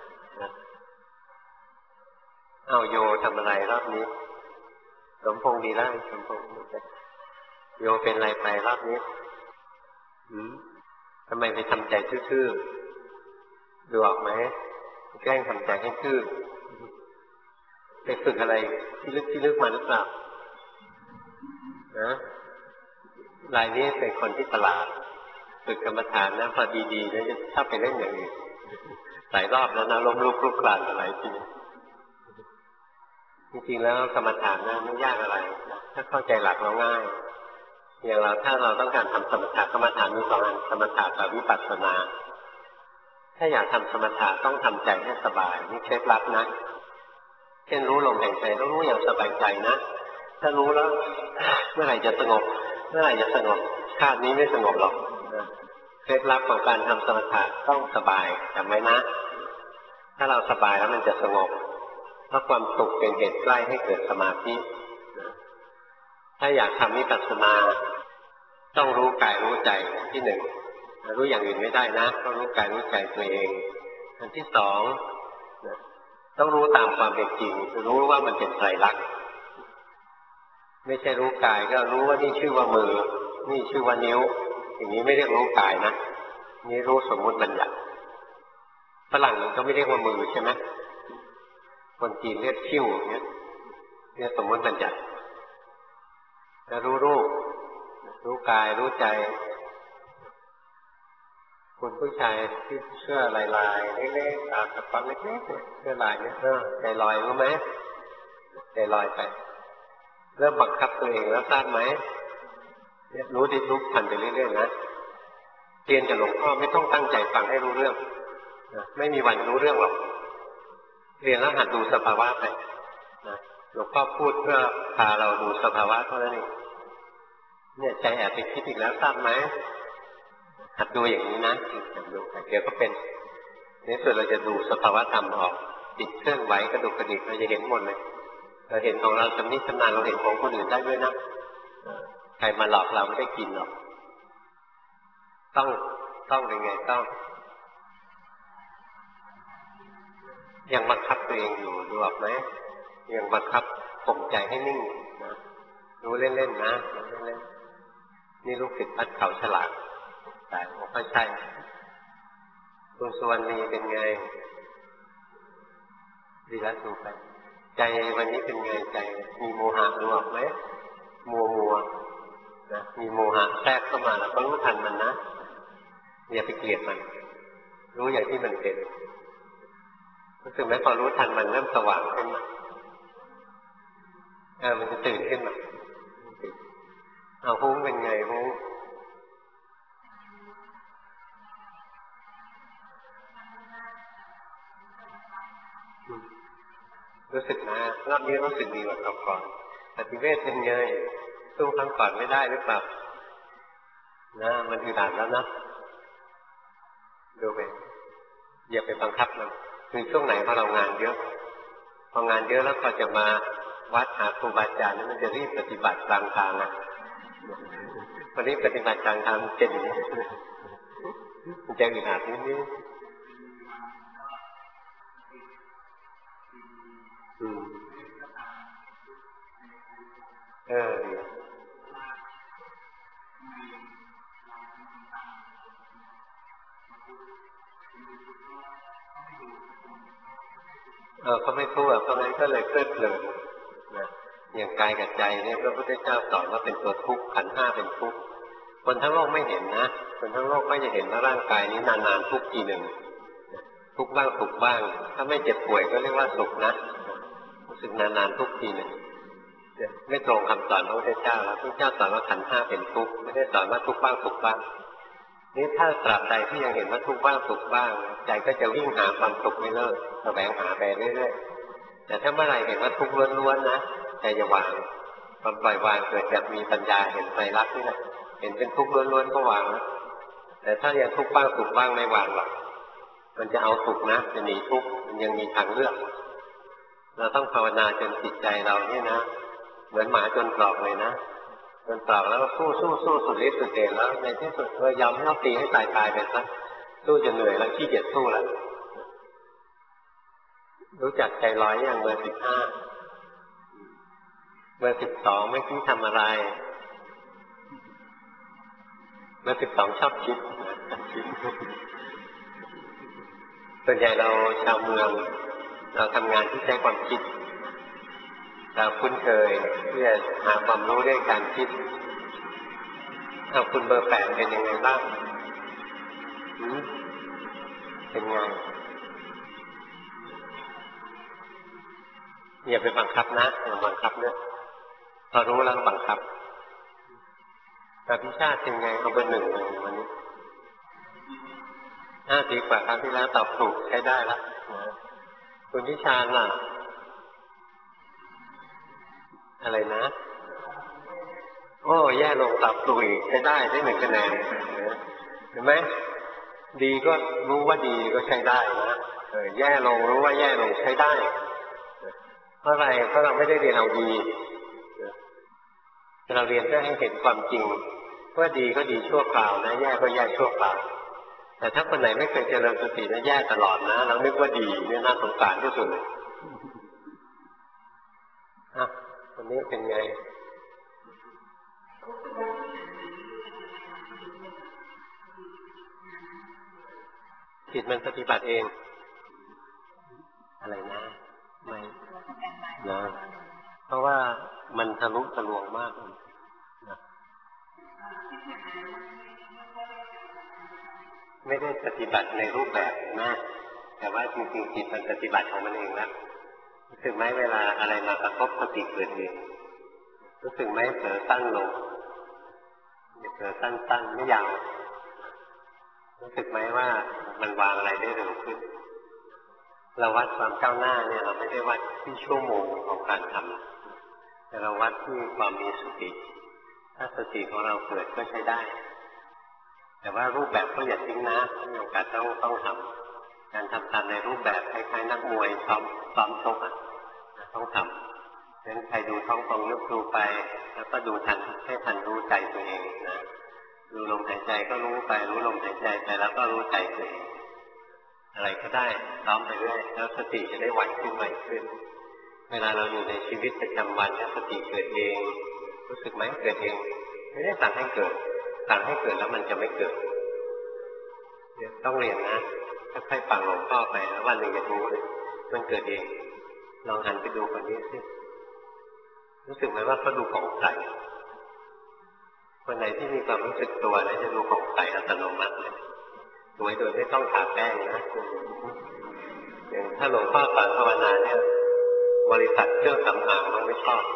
เอาโยทำอะไรรอบนี้สมพงษ์ดีแล้วสมพงษ์โยเป็นอะไรไปรอบนี้ทำไมไปทำใจทื่อๆดูออกไหมแกล้งทำใจให้ทื่อไปฝึกอะไรที่ลึกมาหรือเปล่านะรายนี้เป็นคนที่ตลาดฝึกกรรมฐานนะพอดีๆแล้วจะชอบไปเล่นอย่างอื่นหลายรอบแล้วนะล้มลุกคลุกคลานหลายทีจริงๆแล้วกรรมฐานนะไม่ยากอะไรถ้าเข้าใจหลักเราง่ายอย่างเราถ้าเราต้องการทำสมถะกรรมฐานมี2 อันสมถะกับวิปัสสนาถ้าอยากทำสมถะต้องทำใจให้สบายนี่เคล็ดลับนะเช่นรู้ลมหายใจต้องรู้อย่างสบายใจนะถ้ารู้แล้วเมื่อไหร่จะสงบชาตินี้ไม่สงบหรอกเคล็ดลับของการทำสมถะต้องสบายจำไว้นะถ้าเราสบายแล้วมันจะสงบเพราะความสุขเป็นเหตุใกล้ให้เกิดสมาธิถ้าอยากทำวิปัสสนาต้องรู้กายรู้ใจที่หนึ่งรู้อย่างอื่นไม่ได้นะต้องรู้กายรู้ใจตัวเองอันที่2ต้องรู้ตามความเป็นจริงรู้ว่ามันเป็นไตรลักษณ์ไม่ใช่รู้กายก็รู้ว่านี่ชื่อว่ามือนี่ชื่อว่านิ้วอย่างนี้ไม่เรียกรู้กายนะนี่รู้สมมุติบัญญัติฝรั่งมันก็ไม่เรียกว่ามือใช่ไหมคนจีนเรียกคิ้วอย่างเงี้ยเรียกสมมุติบัญญัติจะรู้รูปรู้กายรู้ใจคนผู้ชายที่เสื้อลายๆเล็กๆตากระป๋องเล็กๆเสื้อลายเนี่ยใจลอยรู้ไหมใจลอยไปเริ่มบังคับตัวเองแล้วทราบไหมรู้ดิรู้ผ่านไปเรื่อยๆนะเรียนกับหลวงพ่อไม่ต้องตั้งใจฟังให้รู้เรื่องไม่มีวันรู้เรื่องหรอกเรียนแล้วหัดดูสภาวะไปหลวงพ่อพูดเพื่อพาเราดูสภาวะเท่านั้นเองเนี่ยใจแอบไปคิดอีกแล้วทราบไหมหัดดูอย่างนี้นะหัดดูเดี๋ยวก็เป็นในส่วนเราจะดูสภาวะธรรมออกจิตเคลื่อนไหวกระดุกกระดิกเราจะเห็นหมดเลยเราเห็นของเราชำนิชำนาญเราเห็นของคนอื่นได้ด้วยนะใครมาหลอกเราไม่ได้กินหรอกต้องเป็นไงต้องยังบังคับตัวเองอยู่ดูออกไหมยังบังคับข่มใจให้นิ่งนะรู้เล่นๆนะเล่นๆ นี่ลูกศิษย์วัดเขาฉลาดแต่ผมก็ใช่คุณสุวรรณีเป็นไงดีแล้วถูกไปใจวันนี้เป็นไงใจมีโมหะรู้ออกไหมมัวนะมีโมหะแทรกเข้ามาแล้วก็รู้ทันมันนะอย่าไปเกลียดมันรู้อย่างที่มันเป็นรู้สึกไหมพอรู้ทันมันเริ่มสว่างขึ้นมามันจะตื่นขึ้นมาเอาหุ้งเป็นไงหุ้งรู้สึกนะรอบนี้รู้สึกดีกว่าก่อนปฏิเวทเป็นไงสู้ครั้งก่อนไม่ได้หรือเปล่านะมันอึดอัดแล้วนะดูไปอย่าไปบังคับมันคือช่วงไหนพอเรางานเยอะพองานเยอะแล้วพอจะมาวัดหาครูบาอาจารย์มันจะรีบปฏิบัติกลางทางนะวันนี้ปฏิบัติกลางทางเป็นมันจะอึดอัดนิดนึงเขาไม่ทุกข์เพราะงั้นก็เลยเพลิดเพลินนะอย่างกายกับใจเนี่ยพระพุทธเจ้าสอนว่าเป็นตัวทุกข์ขันธ์ห้าเป็นทุกข์คนทั้งโลกไม่เห็นนะคนทั้งโลกก็จะเห็นว่าร่างกายนี้นานๆทุกข์ทีหนึ่งทุกข์บ้างสุขบ้างถ้าไม่เจ็บป่วยก็เรียกว่าสุขนะรู้สึกนานๆทุกข์ทีหนึ่งไม่ตรงคำสอนพระพุทธเจ้าแล้วพระพุทธเจ้าสอนว่าขันธ์ห้าเป็นทุกข์ไม่ได้สอนว่าทุกข์บ้างสุขบ้างนี่ถ้าตราบใดที่ยังเห็นว่าทุกข์บ้างสุขบ้างใจก็จะวิ่งหาความสุขไม่เลิกแสวงหาไปเรื่อยๆแต่ถ้าเมื่อไหร่เห็นว่าทุกข์ล้วนๆนะใจจะวางความปล่อยวางเกิดจากมีปัญญาเห็นไตรลักษณ์นี่แหละเห็นเป็นทุกข์ล้วนๆก็วางนะแต่ถ้ายังทุกข์บ้างสุขบ้างไม่วางหรอกมันจะเอาสุขนะจะหนีทุกข์มันยังมีทางเลือกเราต้องภาวนาจนจิตใจเราเนี่ยนะเหมือนหมาจนตรอกเลยนะจนตรอกแล้วก็สู้สุดฤทธิ์สุดเดชแล้วในที่สุดยอมให้เขาตีให้ตายไปซะสู้จนเหนื่อยแล้วขี้เกียจสู้แล้วรู้จักใจร้อยอย่างเบอร์15เบอร์12ไม่คิดทำอะไรเบอร์12ชอบคิดส่วนใหญ่เราชาวเมืองเราทำงานที่ใช้ความคิดเราคุ้นเคยที่จะหาความรู้ด้วยการคิดเอาคุณเบอร์8เป็นยังไงบ้างเป็นไงอย่าไปบังคับนะอย่าบังคับเนี่ยพอรู้แล้วบังคับแต่พิชาติเป็นไงเอาเบอร์1เลยวันนี้ดีกว่าครั้งที่แล้วตอบถูกใช้ได้แล้วคุณพิชาล่ะอะไรนะโอ้แย่ลงตอบถูกอีกใช้ได้1คะแนนเห็นไหมดีก็รู้ว่าดีก็ใช้ได้นะแย่ลงรู้ว่าแย่ลงใช้ได้เพราะอะไรเพราะเราไม่ได้เรียนเอาดีเราเรียนเพื่อให้เห็นความจริงว่าดีก็ดีชั่วคราวนะแย่ก็แย่ชั่วคราวแต่ถ้าคนไหนไม่เคยเจริญสตินะแย่ตลอดนะเรานึกว่าดีเนี่ยน่าสงสารที่สุดเลยวันนี้เป็นไงจิตมันปฏิบัติเองอะไรนะไม่นะเพราะว่ามันทะลุทะลวงมากนะไม่ได้ปฏิบัติในรูปแบบนะแต่ว่าจริงๆจิตมันปฏิบัติของมันเองแล้วรู้สึกไหมเวลาอะไรมากระทบสติเกิดเองรู้สึกไหมเผลอตั้งลงเผลอตั้งไม่ยาวรู้สึกไหมว่ามันวางอะไรได้เร็วขึ้นเราวัดความก้าวหน้าเนี่ยเราไม่ได้วัดที่ชั่วโมงของการทำแต่เราวัดที่ความมีสติถ้าสติของเราเกิดก็ใช้ได้แต่ว่ารูปแบบก็อย่าทิ้งนะมีโอกาสต้องทำการทำตามในรูปแบบคล้ายๆนักมวยซ้อมชกต้องทำงั้นใครดูท้องฟองยุบดูไปแล้วก็ดูทันให้ทันรู้ใจตัวเองนะดูลมหายใจก็รู้ไปรู้ลมหายใจไปแล้วก็รู้ใจตัวเองอะไรก็ได้ซ้อมไปเรื่อยแล้วสติจะได้ไวขึ้นไวขึ้นเวลาเราอยู่ในชีวิตประจำวันเนี่ยสติเกิดเองรู้สึกไหมเกิดเองไม่ได้สั่งให้เกิดสั่งให้เกิดแล้วมันจะไม่เกิดต้องเรียนนะค่อยๆฟังหลวงพ่อไปแล้ววันหนึ่งจะรู้เลยมันเกิดเองลองหันไปดูคนนี้สิรู้สึกไหมว่าเขาดูของใสคนไหนที่มีความรู้สึกตัวนะจะดูของใสอัตโนมัติเลยสวยโดยไม่ต้องทาแป้งนะอย่างถ้าหลวงพ่อสอนภาวนาเนี่ยบริษัทเครื่องสำอางมันไม่ชอบ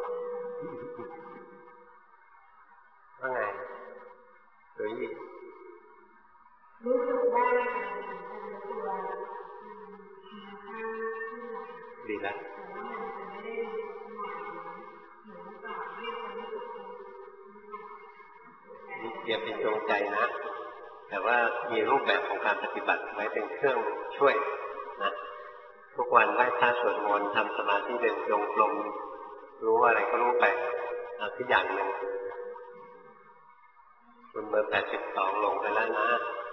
ว่าไงหรือรู้สึกว่าดีแล้วอย่าเป็นจงใจนะแต่ว่ามีรูปแบบของการปฏิบัติไว้เป็นเครื่องช่วยนะทุกวันไหว้พระสวดมนต์ทำสมาธิเดินจงกรมรู้อะไรก็รู้ไปเอาที่อย่างหนึ่งคุณเบอร์82ลงไปแล้วนะ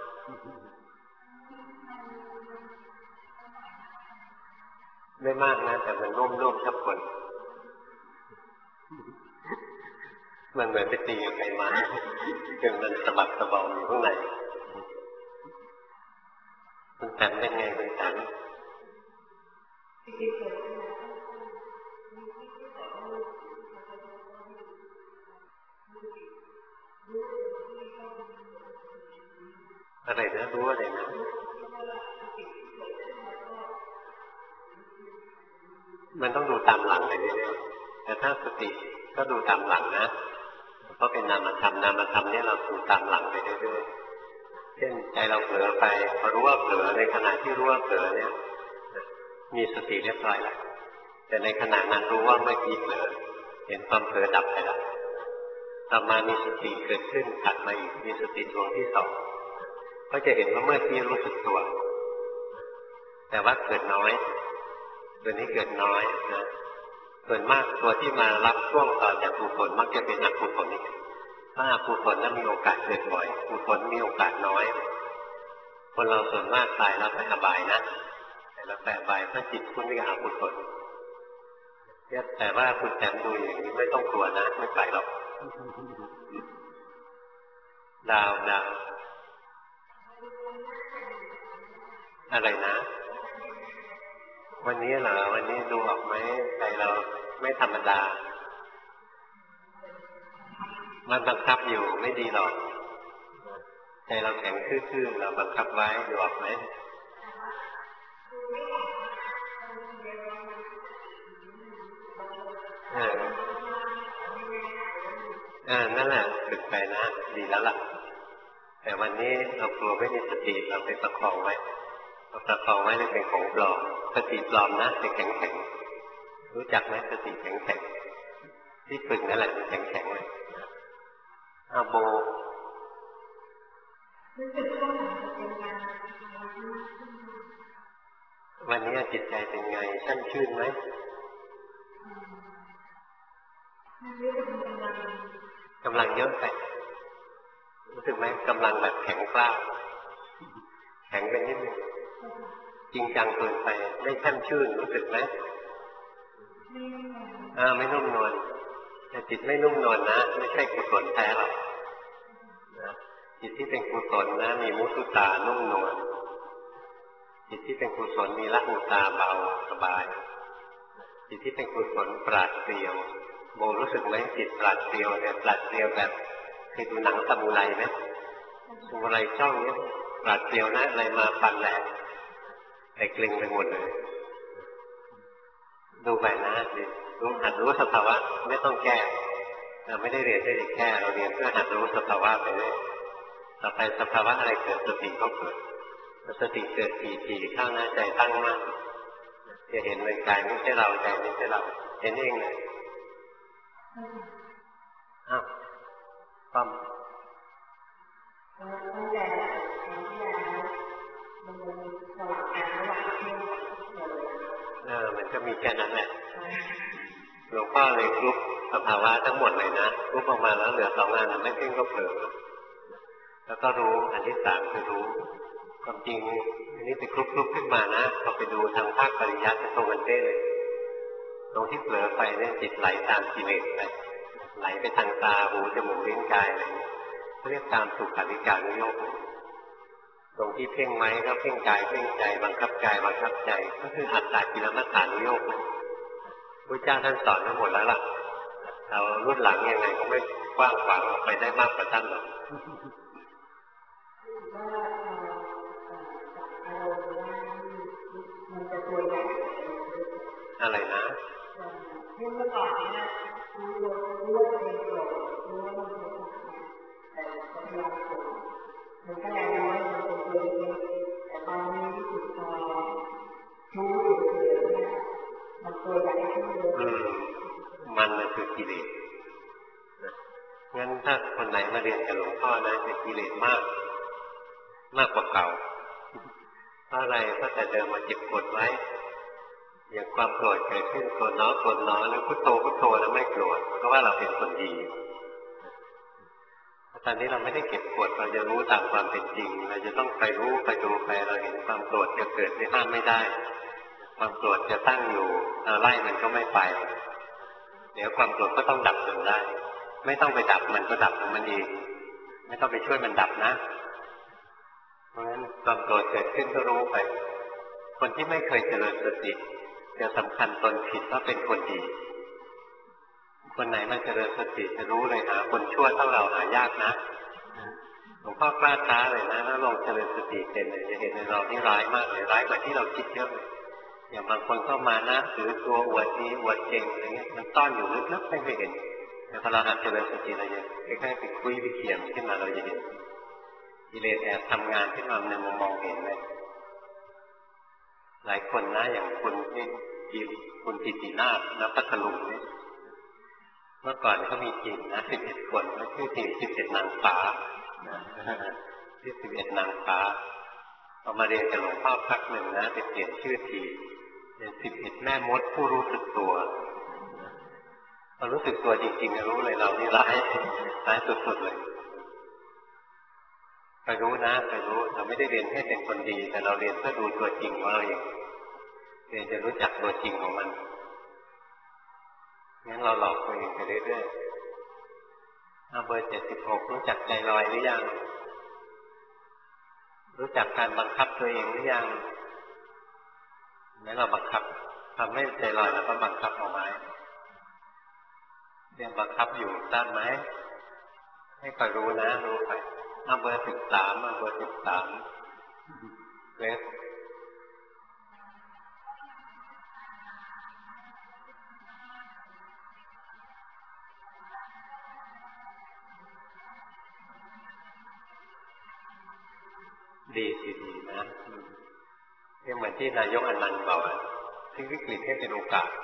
ไม่มากนะแต่มันร่มๆชับคนมันเหมือนไปตีกับไก่ไม้จนมันสะบักสะบอมอยู่ข้างในคุณแตมเป็นไงคุณแตมอะไรนะรู้อะไรนะมันต้องดูตามหลังไปเรื่อยๆแต่ถ้าสติก็ดูตามหลังนะเพราะเป็นนามธรรมนามธรรมเนี่ยเราดูตามหลังไปเรื่อยๆเช่นใจเราเผลอไปพอรู้ว่าเผลอในขณะที่รู้ว่าเผลอเนี่ยมีสติเรียบร้อยแล้วแต่ในขณะนั้นรู้ว่าเมื่อกี้เผลอเห็นความเผลอดับไปแล้วต่อมามีสติเกิดขึ้นถัดมาอีกมีสติดวงที่สองก็จะเห็นว่าเมื่อกี้รู้สึกตัวแต่ว่าเกิดน้อยตัวนี้เกิดน้อยนะส่วนมากตัวที่มารับช่วงต่อจากกุศลมักจะเป็นอกุศลนี่ถ้าอกุศลนั้นมีโอกาสเกิดบ่อยกุศลมีโอกาสน้อยคนเราส่วนมากตายแล้วไปอบายนะแต่แล้วไปอบายเพราะจิตคุ้นกับอกุศลแต่ว่าคุณแตมดูอย่างนี้ไม่ต้องกลัวนะไม่ไปหรอกดาวอะไรนะวันนี้เหรอวันนี้ดูออกไหมใจเราไม่ธรรมดามันบังคับอยู่ไม่ดีหรอกใจเราแข็งทื่อๆเราบังคับไว้ดูออกไหมนั่นแหละฝึกไปนะดีแล้วล่ะแต่วันนี้เรากลัวไม่มีสติเราไปประคองไว้ประคองไว้เลยเป็นของปลอมสติปลอมนะเป็นแข็งๆรู้จักไหมสติแข็งๆที่ฝึกนั่นแหละแข็งๆเลยโบวันนี้จิตใจเป็นไงช่ำชื่นไหมกำลังเยอะไปรู้สึกไหมกำลังแบบแข็งกล้าแข็งไปนิดนึงจริงจังเกินไปไม่ช่ำชื่นรู้สึกไหมไม่นุ่มนวลแต่จิตไม่นุ่มนวลนะไม่ใช่กุศลแท้หรอกจิตที่เป็นกุศลนะมีมุทุตานุ่มนวลจิตที่เป็นกุศลมีละหุตาเบาสบายจิตที่เป็นกุศลปราดเปรียวโมรู้สึกไหมจิตปราดเปรียวแต่ปราดเปรียวแบบเคยดูหนังซามูไรไหมซามูไรจ้องเนี้ยปราดเปรียวนะอะไรมาฟันแหลกแต่กลิ่งไปหมดเลยดูไปนะรู้หัดรู้สภาวะไม่ต้องแก้เราไม่ได้เรียนได้แค่เราเรียนเพื่อหัดรู้สภาวะไปเลยต่อไปสภาวะอะไรเกิดสติก็เกิดสติเกิดทีข้างหน้าใจตั้งมั่นจะเห็นเลยกายไม่ใช่เราใจไม่ใช่เราเห็นเองเลยความตั้งแต่ครั้งที่แล้วมันมีสลับกันระหว่างเที่ยวมันก็มีแค่นั้นแหละหลวงพ่อเลยกรุ๊ปสภาวะทั้งหมดเลยนะกรุ๊ปออกมาแล้วเหลือ2 อันไม่เพ่งก็เผลอแล้วก็รู้อันที่3คือรู้ความจริงอันนี้เป็นกรุ๊ปขึ้นมานะพอไปดูทางภาคปริยัติตรงกันเต้เลยตรงที่เผลอไปเนี่ยจิตไหลตามกิเลสไปไหลไปทางตาหูจมูกลิ้นกายอะไรเรียกตามสุขาริการุโยคตรงที่เพ่งไว้ก็เพ่งกายเพ่งใจบังคับกายบังคับใจก็คืออัตตากิลมัฏฐานุโยคนะพระเจ้าท่านสอนไว้หมดแล้วล่ะเรารุ่นหลังยังไงก็ไม่กว้างขวางออกไปได้มากกว่าท่านหรอกอะไรนะเมื่อก่อนเนี่ยรู้ว่าเป็นโกรธรู้ว่ามันเป็นแต่พยายามโกรธมันก็ยังน้อยมันเป็นตัวเล็กแต่ตอนนี้ที่สุดพอรู้สึกเลยเนี่ยมันตัวใหญ่ขึ้นเลยมันคือกิเลสงั้นถ้าคนไหนมาเรียนกับหลวงพ่อนะจะกิเลสมากกว่าเก่าเพราะอะไรเพราะแต่เดิมมาเก็บกดไว้อย่างความโกรธเกิดขึ้นโกรธน้อแล้วพุทโธแล้วไม่โกรธเพราะว่าเราเป็นคนดีตอนนี้เราไม่ได้เก็บกดเราจะรู้ตามความเป็นจริงเราจะต้องไปรู้ไปดูไปเราเห็นความโกรธจะเกิดที่ห้ามไม่ได้ความโกรธจะตั้งอยู่เราไล่มันก็ไม่ไปเดี๋ยวความโกรธก็ต้องดับจนได้ไม่ต้องไปดับมันก็ดับของมันเองไม่ต้องไปช่วยมันดับนะเพราะฉะนั้นความโกรธเกิดขึ้นก็รู้ไปคนที่ไม่เคยเจริญสติจะสำคัญตนผิดว่าเป็นคนดีคนไหนมันเจริญสติจะรู้เลยหาคนชั่วเท่าเราหายากนะหลวงพ่อกล้าท้าเลยนะแล้วลองเจริญสติเป็นเลยจะเห็นในเรานี่ร้ายมากเลยร้ายกว่าที่เราคิดเยอะเลยอย่างบางคนเข้ามานะถือตัวอวดดีอวดเก่งอะไรเงี้ยมันต้อนอยู่ลึกๆไม่เคยเห็นแต่พอเราหัดเจริญสติเราจะคล้ายๆไปคุยไปเขียนขึ้นมาเราจะเห็นกิเลสแอบทำงานขึ้นมาในมุมมองเห็นเลยหลายคนนะอย่างคุณปิตินาถณ พัทลุงนี่เมื่อก่อนเขามีทีมนะ11 คนแล้วชื่อทีม11 นางฟ้าที่11 นางฟ้าพอมาเรียนกับหลวงพ่อพักหนึ่งนะไปเปลี่ยนชื่อทีมเป็น11 แม่มดผู้รู้สึกตัวพอรู้สึกตัวจริงๆรู้เลยเรานี่ร้ายสุดๆเลยไปรู้นะไปรู้เราไม่ได้เรียนให้เป็นคนดีแต่เราเรียนเพื่อดูตัวจริงของเราเองเรียนจะรู้จักตัวจริงของมันงั้นเราหลอกตัวเองไปเรื่อยๆเบอร์76รู้จักใจลอยหรือยังรู้จักการบังคับตัวเองหรือยังแม้เราบังคับทำให้ใจลอยแล้วก็บังคับเอาไว้เรื่องบังคับอยู่ทราบไหมให้คอยรู้นะรู้ไปเบอร์13เบอร์13เวสดีสิดีนะเหมือนที่นายกอนันต์บอกที่วิกฤตให้เป็นโอกาส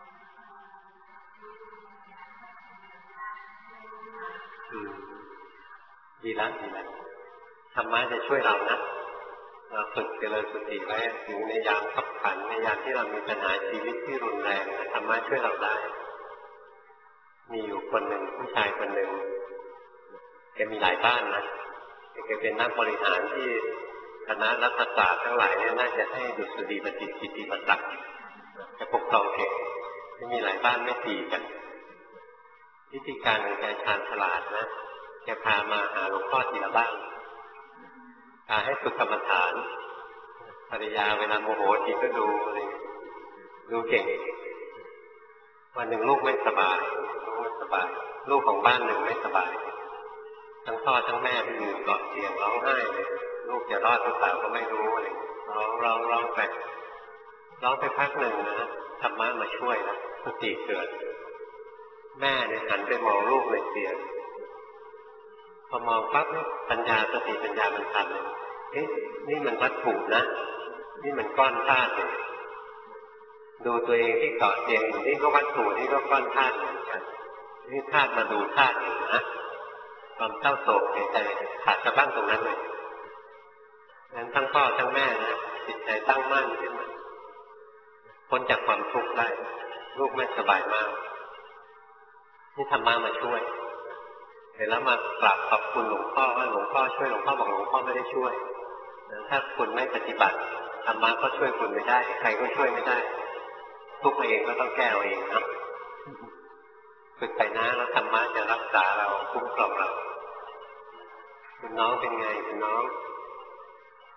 ดีแล้วธรรมะจะช่วยเรานะเราฝึกเจริญสติไว้ถึงในยามขับขันในยามที่เรามีปัญหาชีวิตที่รุนแรงธรรมะช่วยเราได้มีอยู่คนหนึ่งผู้ชายคนหนึ่งแกมีหลายบ้านนะแกเป็นนักบริหารที่คณะรัฐศาสตร์ทั้งหลายเนี่ยน่าจะให้ดุษฎีบัณฑิตกิตติมศักดิ์แกปกครองเก่งมีหลายบ้านไม่ตีกันวิธีการของแกชาญฉลาดนะแกพามาหาหลวงพ่อทีละบ้านพาให้ฝึกกรรมฐานภรรยาเวลาโมโหทีก็ดูเก่งวันหนึ่งลูกไม่สบายลูกของบ้านหนึ่งไม่สบายทั้งพ่อทั้งแม่ไปยืนเกาะเตียงร้องไห้เลยลูกจะรอดหรือเปล่าก็ไม่รู้เลยร้องไปพักหนึ่งนะธรรมะมาช่วยนะสติเกิดแม่เนี่ยหันไปมองลูกในเตียงพอมองปั๊บสติปัญญามันทันเลยนี่มันวัตถุนะนี่มันก้อนธาตุเลยดูตัวเองที่เกาะเตียงอยู่นี่ก็วัตถุนี่ก็ก้อนธาตุเหมือนกันนี่ธาตุมาดูธาตุอยู่นะความเศร้าโศกเสียใจขาดสะบั้นตรงนั้นเลยงั้นทั้งพ่อทั้งแม่นะจิตใจตั้งมั่นขึ้นมาพ้นจากความทุกข์ได้ลูกไม่สบายมากนี่ธรรมะมาช่วยเสร็จแล้วมากราบขอบคุณหลวงพ่อว่าหลวงพ่อช่วยหลวงพ่อบอกหลวงพ่อไม่ได้ช่วยถ้าคุณไม่ปฏิบัติธรรมะก็ช่วยคุณไม่ได้ใครก็ช่วยไม่ได้ทุกข์เองก็ต้องแก้เองนะฝึกไปนะแล้วธรรมะจะรักษาเราคุ้มครองเราคุณน้องเป็นไงคุณน้อง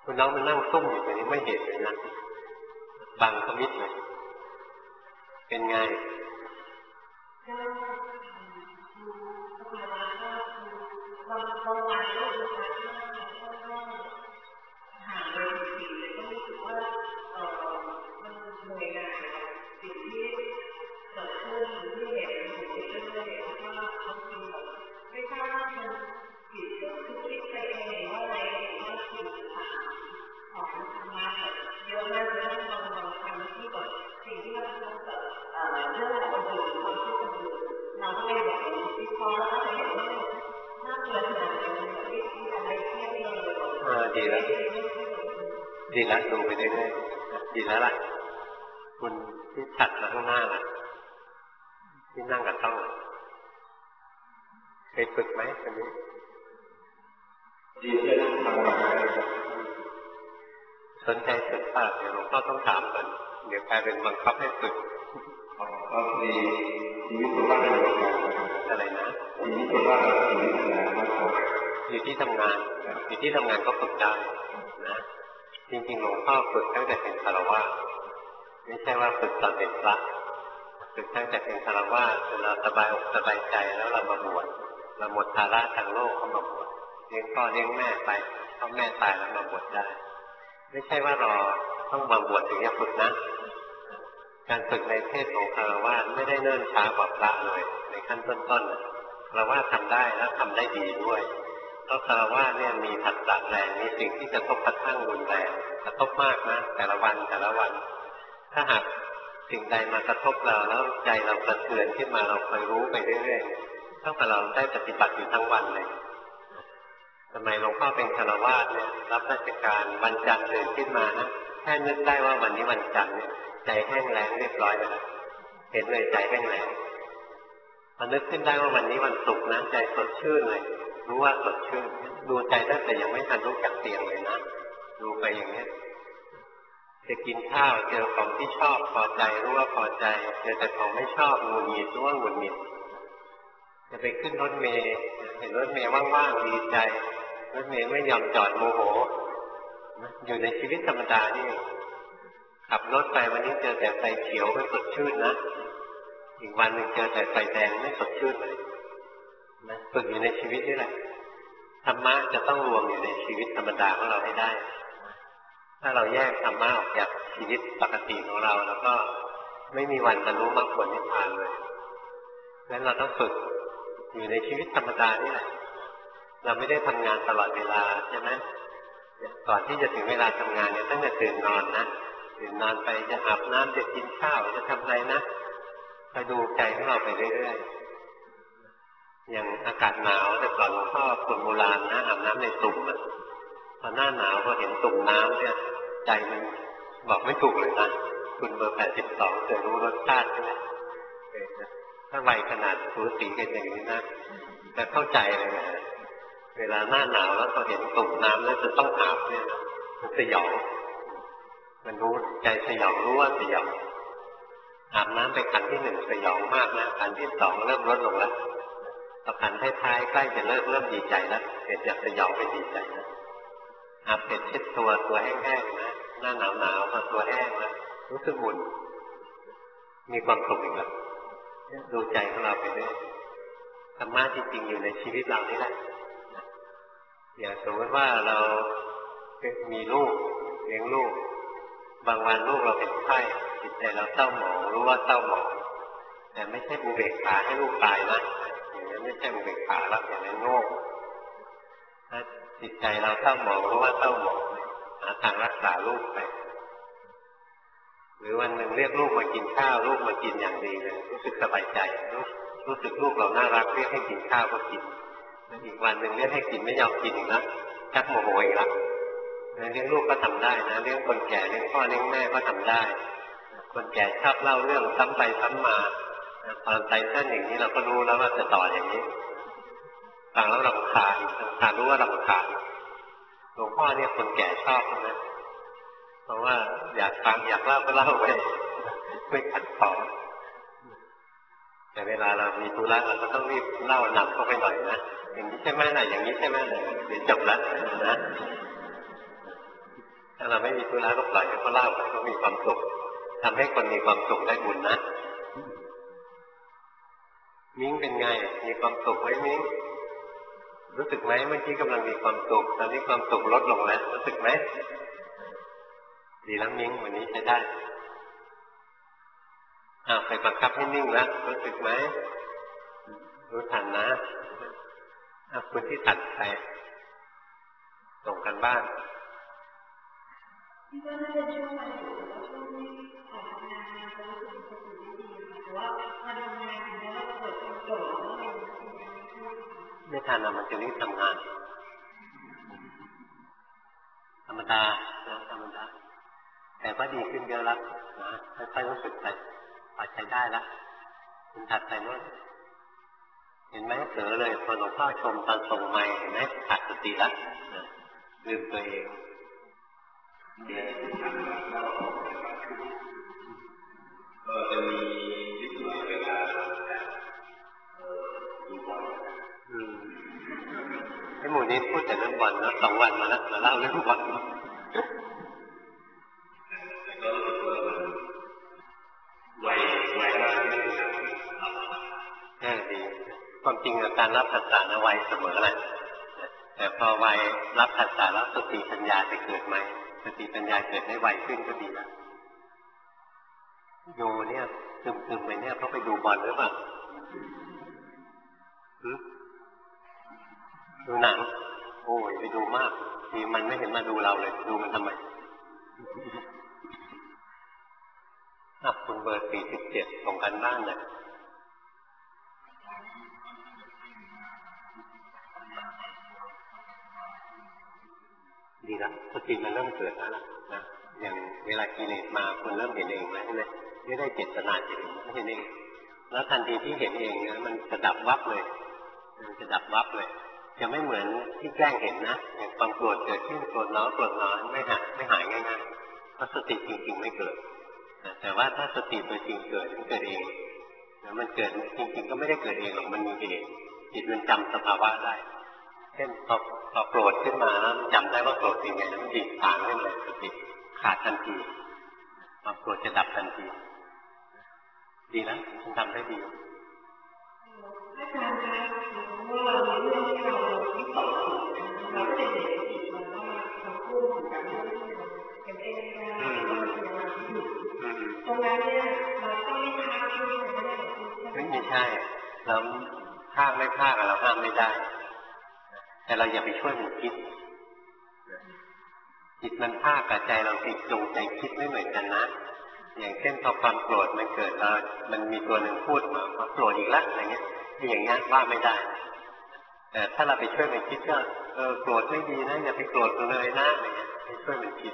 คุณน้องมันนั่งซุ่มอยู่ตรงนี้ไม่เห็นเลยนะบังขมิดเลยเป็นไงดีแล้วดีแล้วดูไปเรื่อยๆดีแล้วล่ะคุณที่ถัดมาข้างหน้าล่ะที่นั่งกับต้องเคยฝึกไหมอันนี้ดีเช่นทำอะไรสนใจฝึกป่ะเดี๋ยวหลวงพ่อต้องถามก่อนเดี๋ยวกลายเป็นบังคับให้ฝึกก็ดีชีวิตของเราเป็นอะไรนะชีวิตของเราเป็นอยู่ที่ทำงานอยู่ที่ทำงานก็ฝึกได้นะจริงๆหลวงพ่อฝึกตั้งแต่เป็นคฤหัสถ์ไม่ใช่ว่าฝึกตอนเป็นพระฝึกตั้งแต่เป็นคฤหัสถ์เราสบายอกสบายใจแล้วเรามาบวชเราหมดภาระทางโลกก็มาบวชเลี้ยงพ่อเลี้ยงแม่ไปพ่อแม่ตายแล้วมาบวชได้ไม่ใช่ว่ารอต้องมาบวชถึงจะฝึกนะการฝึกในเพศของคฤหัสถ์ไม่ได้เนิ่นช้ากว่าพระเลยในขั้นต้นๆคฤหัสถ์ทำได้และทำได้ดีด้วยเพราะคฤหัสถ์เนี่ยมีผัสสะแรงมีสิ่งที่กระทบกระทั่งรุนแรงกระทบมากนะแต่ละวันถ้าหากสิ่งใดมากระทบเราแล้วใจเรากระเทือนขึ้นมาเราคอยรู้ไปเรื่อยๆเท่ากับเราได้ปฏิบัติอยู่ทั้งวันเลยสมัยหลวงพ่อเป็นคฤหัสถ์เนี่ยรับราชการวันจันทร์ตื่นขึ้นมานะแค่นึกได้ว่าวันนี้วันจันทร์เนี่ยใจแห้งแล้งเรียบร้อยแล้วเห็นเลยใจแห้งแล้งพอนึกขึ้นได้ว่าวันนี้วันศุกร์นะใจสดชื่นเลยรู้ว่าสดชื่นดูใจตั้งแต่ยังไม่ทันลุกจากเตียงเลยนะดูไปอย่างนี้จะกินข้าวเจอของที่ชอบพอใจรู้ว่าพอใจเจอแต่ของไม่ชอบหงุดหงิดรู้ว่าหงุดหงิดจะไปขึ้นรถเมล์เห็นรถเมล์ว่างๆดีใจรถเมล์ไม่ยอมจอดโมโหอยู่ในชีวิตธรรมดานี่ขับรถไปวันนี้เจอแต่ไฟเขียวไม่สดชื่นนะอีกวันหนึ่งเจอแต่ไฟแดงไม่สดชื่นเลยนะฝึกอยู่ในชีวิตนี่แหละธรรมะจะต้องรวมอยู่ในชีวิตธรรมดาของเราให้ได้ถ้าเราแยกธรรมะออกจากชีวิตปกติของเราแล้วก็ไม่มีวันบรรลุมรรคผลนิพพานเลยงั้นเราต้องฝึกอยู่ในชีวิตธรรมดานี่แหละเราไม่ได้ทำงานตลอดเวลาใช่ไหมก่อนที่จะถึงเวลาทำงานเนี่ยตั้งแต่ตื่นนอนนะตื่นนอนไปจะอาบน้ำจะกินข้าวจะทำอะไรนะไปดูใจของเราไปเรื่อยๆอย่างอากาศหนาวแต่ก่อนหลวงพ่อคนโบราณนะอาบน้ำในตุ่มอ่ะพอหน้าหนาวพอเห็นตุ่มน้ำเนี่ยใจมันบอกไม่ถูกเลยนะคุณเบอร์82จะรู้รสชาติใช่ไหมถ้าวัยขนาดสูสีกันอย่างนี้นะจะเข้าใจเลยนะเวลาหน้าหนาวแล้วพอเห็นตุ่มน้ำแล้วจะต้องอาบเนี่ยมันสยองมันรู้ใจสยองรู้ว่าสยองอาบน้ำไปขันที่หนึ่งสยองมากนะขันที่สองเริ่มลดลงแล้วพอขันท้ายๆใกล้จะเริ่มดีใจแล้วเห็นจากสยองเป็นดีใจนะอาบเสร็จเช็ดตัวแห้งๆนะหน้าหนาวพอตัวแห้งแล้วรู้สึกบุญมีความสุขอีกแล้วดูใจของเราไปด้วยธรรมะจริงๆอยู่ในชีวิตเรานี่แหละอย่างสมมติว่าเรามีลูกเลี้ยงลูกบางวันลูกเราเป็นไข้จิตใจเราเศร้าหมองรู้ว่าเศร้าหมองแต่ไม่ใช่อุเบกขาให้ลูกตายนะอย่างนั้นไม่ใช่อุเบกขาแล้วอย่างนั้นโง่ถ้าจิตใจเราเศร้าหมองรู้ว่าเศร้าหมองหาทางรักษาลูกไปหรือวันหนึ่งเรียกลูกมากินข้าวลูกมากินอย่างดีเลยรู้สึกสบายใจรู้สึกลูกเราน่ารักเรียกให้กินข้าวก็กินอีกวันหนึ่งเรียกให้กินไม่ยอมกินอีกแล้วชักโมโหอีกแล้วเลี้ยงลูกก็ทำได้นะเลี้ยงคนแก่เลี้ยงพ่อเลี้ยงแม่ก็ทำได้คนแก่ชอบเล่าเรื่องซ้ำไปซ้ำมาตอนไตเส้นอย่างนี้เราก็รู้แล้วว่าจะต่ออย่างนี้ฟังแล้วรำคาญรู้ว่ารำคาญหลวงพ่อเนี่ยคนแก่ชอบนะเพราะว่าอยากฟังอยากเล่าก็เล่าไปไม่ขัดข้องแต่เวลาเรามีธุระเราก็ต้องรีบเล่านำเข้าไปหน่อยนะอย่างนี้ใช่ไหมนะอย่างนี้ใช่ไหมนะเดี๋ยวจบแล้วนะาเราไม่มีธุระก็ปล่อยให้เขาเล่าไปเขามีความสุขทำให้คนมีความสุขได้บุญนะมิ้งเป็นไงมีความสุขไหมมิ้งรู้สึกไหมเมื่อกี้กำลังมีความสุขตอนนี้ความสุขลดลงแล้วรู้สึกไหมดีแล้วมิ้งวันนี้ใช้ได้ไปบังคับให้นิ่งแล้วรู้สึกไหมรู้ทันนะคุณที่ตัดไปส่งกันบ้านที่ว่าน่าจะช่วยมาอยู่แล้วช่วงที่ออกงานมาแล้วรู้สึกสติดีค่ะแต่ว่ามาทำงานถึงแล้วเกิดความโกรธแล้วอะไรไม่ทันนะมันจะรีบทำงานธรรมดาธรรมดาแต่ว่าดีขึ้นเยอะแล้วนะค่อยๆรู้สึกไปพอใช้ได้แล้วคุณถัดไปนู้นเห็นไหมเผลอเลยพอหลวงพ่อชมตอนส่งไมค์เห็นไหมขาดสติแล้วลืมตัวเองจะมีนิดหน่อยเวลาดูบอลไอ้หมู่นี้พูดแต่เรื่องบอลนะ2 วันมาแล้วมาเล่าเรื่องบอลก็รู้สึกว่าไวมากดีความจริงการรับภาษาไวเสมอแหละแต่พอไวรับภาษาแล้วสติปัญญาจะเกิดไหมสติปัญญาเกิดได้ไวขึ้นก็ดีนะโยเนี่ยซึมๆไปเนี่ยเขาไปดูบอลหรือเปล่าดูหนังโอ้ยไปดูมากทีมันไม่เห็นมาดูเราเลยดูมันทำไมคุณเบอร์47ส่งกันบ้านเลยดีแล้วสติมันเริ่มเกิดแล้วนะอย่างเวลากิเลสมาคุณเริ่มเห็นเองแล้วใช่ไหมไม่ได้เจตนาเห็นเองแล้วทันทีที่เห็นเองนะมันจะดับวับเลยมันจะดับวับเลยจะไม่เหมือนที่แกล้งเห็นนะอย่างความโกรธเกิดขึ้นโกรธน้อยไม่หายง่ายๆเพราะสติจริงๆไม่เกิดแต่ว่าถ้าสติตัวจริงเกิดมันเกิดเองแล้วมันเกิดจริงๆก็ไม่ได้เกิดเองหรอกมันมีเหตุจิตมันจำสภาวะได้เช่นพอโกรธขึ้นมาแล้วจำได้ว่าโกรธยังไงแล้วมันดีดทางขึ้นเลยสติขาดทันทีความโกรธจะดับทันทีดีนะคุณทำได้ดีอาจารย์คะว่าเราเรื่องที่เราที่ต่อเราก็จะเห็นอีกว่าเขาพูดกับเรื่องเป็นเองได้ว่าเป็นอะไรตรงนั้นเนี่ยเราก็ไม่พลาดช่วยไม่ได้ไม่ใช่เราพลาดไม่พลาดเราห้ามไม่ได้แต่เราอย่าไปช่วยมันคิดจิตมันพลาดกับใจเราติดจงใจคิดไม่เหมือนกันนะอย่างเช่นพอความโกรธมันเกิดแล้วมันมีตัวหนึ่งพูดมาว่าโกรธอีกแล้วอะไรเงี้ยที่อย่างเงี้ยว่าไม่ได้แต่ถ้าเราไปช่วยมันคิดก็โกรธไม่ดีนะอย่าไปโกรธเลยนะอะไรเงี้ยไปช่วยมันคิด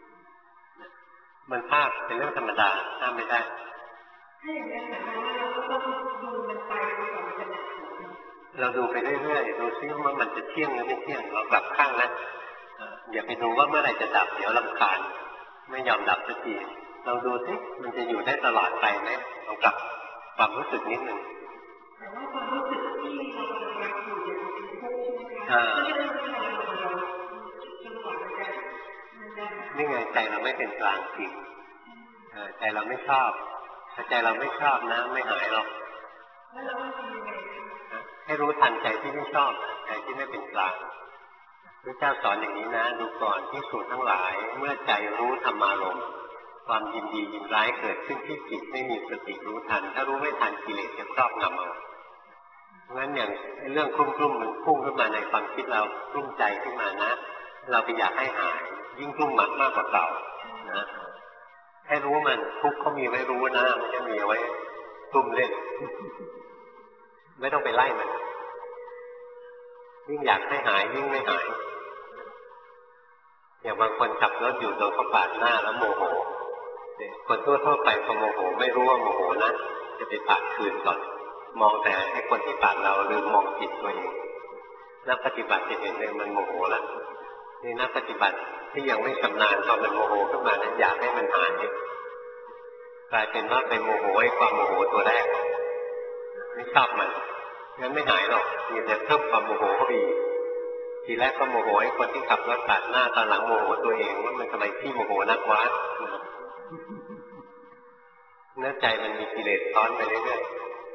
มันพลาดเป็นเรื่องธรรมดาห้ามไม่ได้ถ้าอย่างนั้นหมายความว่าเราก็ต้องดูมันไปก่อนจะดับเราดูไปเรื่อยๆดูซิว่ามันจะเที่ยงหรือไม่เที่ยงเรากลับข้างนะอย่าไปดูว่าเมื่อไหร่จะดับเดี๋ยวรำคาญไม่ยอมดับสักทีเราดูซิมันจะอยู่ได้ตลอดไปไหมลองกลับความรู้สึกนิดนึงแต่ว่าความรู้สึกที่เรารับอยู่อย่างเป็นทุกข์ใช่ไหมคะไม่ใช่เรื่องที่เราจนกว่ามันจะนี่ไงใจเราไม่เป็นกลางจริงใจเราไม่ชอบถ้าใจเราไม่ชอบนะไม่หายหรอกแล้วเราต้องทำยังไงให้รู้ทันใจที่ไม่ชอบใจที่ไม่เป็นกลางพระเจ้าสอนอย่างนี้นะดูก่อนที่สูตรทั้งหลายเมื่อใจรู้ธรรมารมณ์ความยินดียินร้ายเกิดขึ้นที่จิตไม่มีสติรู้ทันถ้ารู้ไม่ทันกิเลสจะครอบงำเอาเพราะงั้นอย่างเรื่องกลุ้มมันพุ่งขึ้นมาในความคิดเรากลุ้มใจขึ้นมานะเราไปอยากให้หายยิ่งกลุ้มมากกว่าเก่านะให้รู้มันทุกข์เขามีไว้รู้นะไม่ใช่มีไว้กลุ้มเล่นไม่ต้องไปไล่มันยิ่งอยากให้หายยิ่งไม่หายอย่างบางคนขับรถอยู่โดนเขาปาดหน้าแล้วโมโหคนทั่วไปพอโมโหไม่รู้ว่าโมโหนะจะไปปาดคืนก่อนมองแต่ให้คนที่ปาดเราหรือมองจิตตัวเองนักปฏิบัติจะเห็นเลยมันโมโหแล้วนี่นักปฏิบัติที่ยังไม่ชำนาญพอมันโมโหขึ้นมานั้นอยากให้มันหายกลายเป็นว่าไปโมโหไอ้ความโมโหตัวแรกไม่ชอบมันงั้นไม่หายหรอกมีแต่เพิ่มความโมโหเข้าไปอีกทีแรกก็โมโหไอ้คนที่ขับรถปาดหน้าตอนหลังโมโหตัวเองว่ามันทำไมขี้โมโหนักวะเนื้อใจมันมีกิเลสซ้อนไปเรื่อย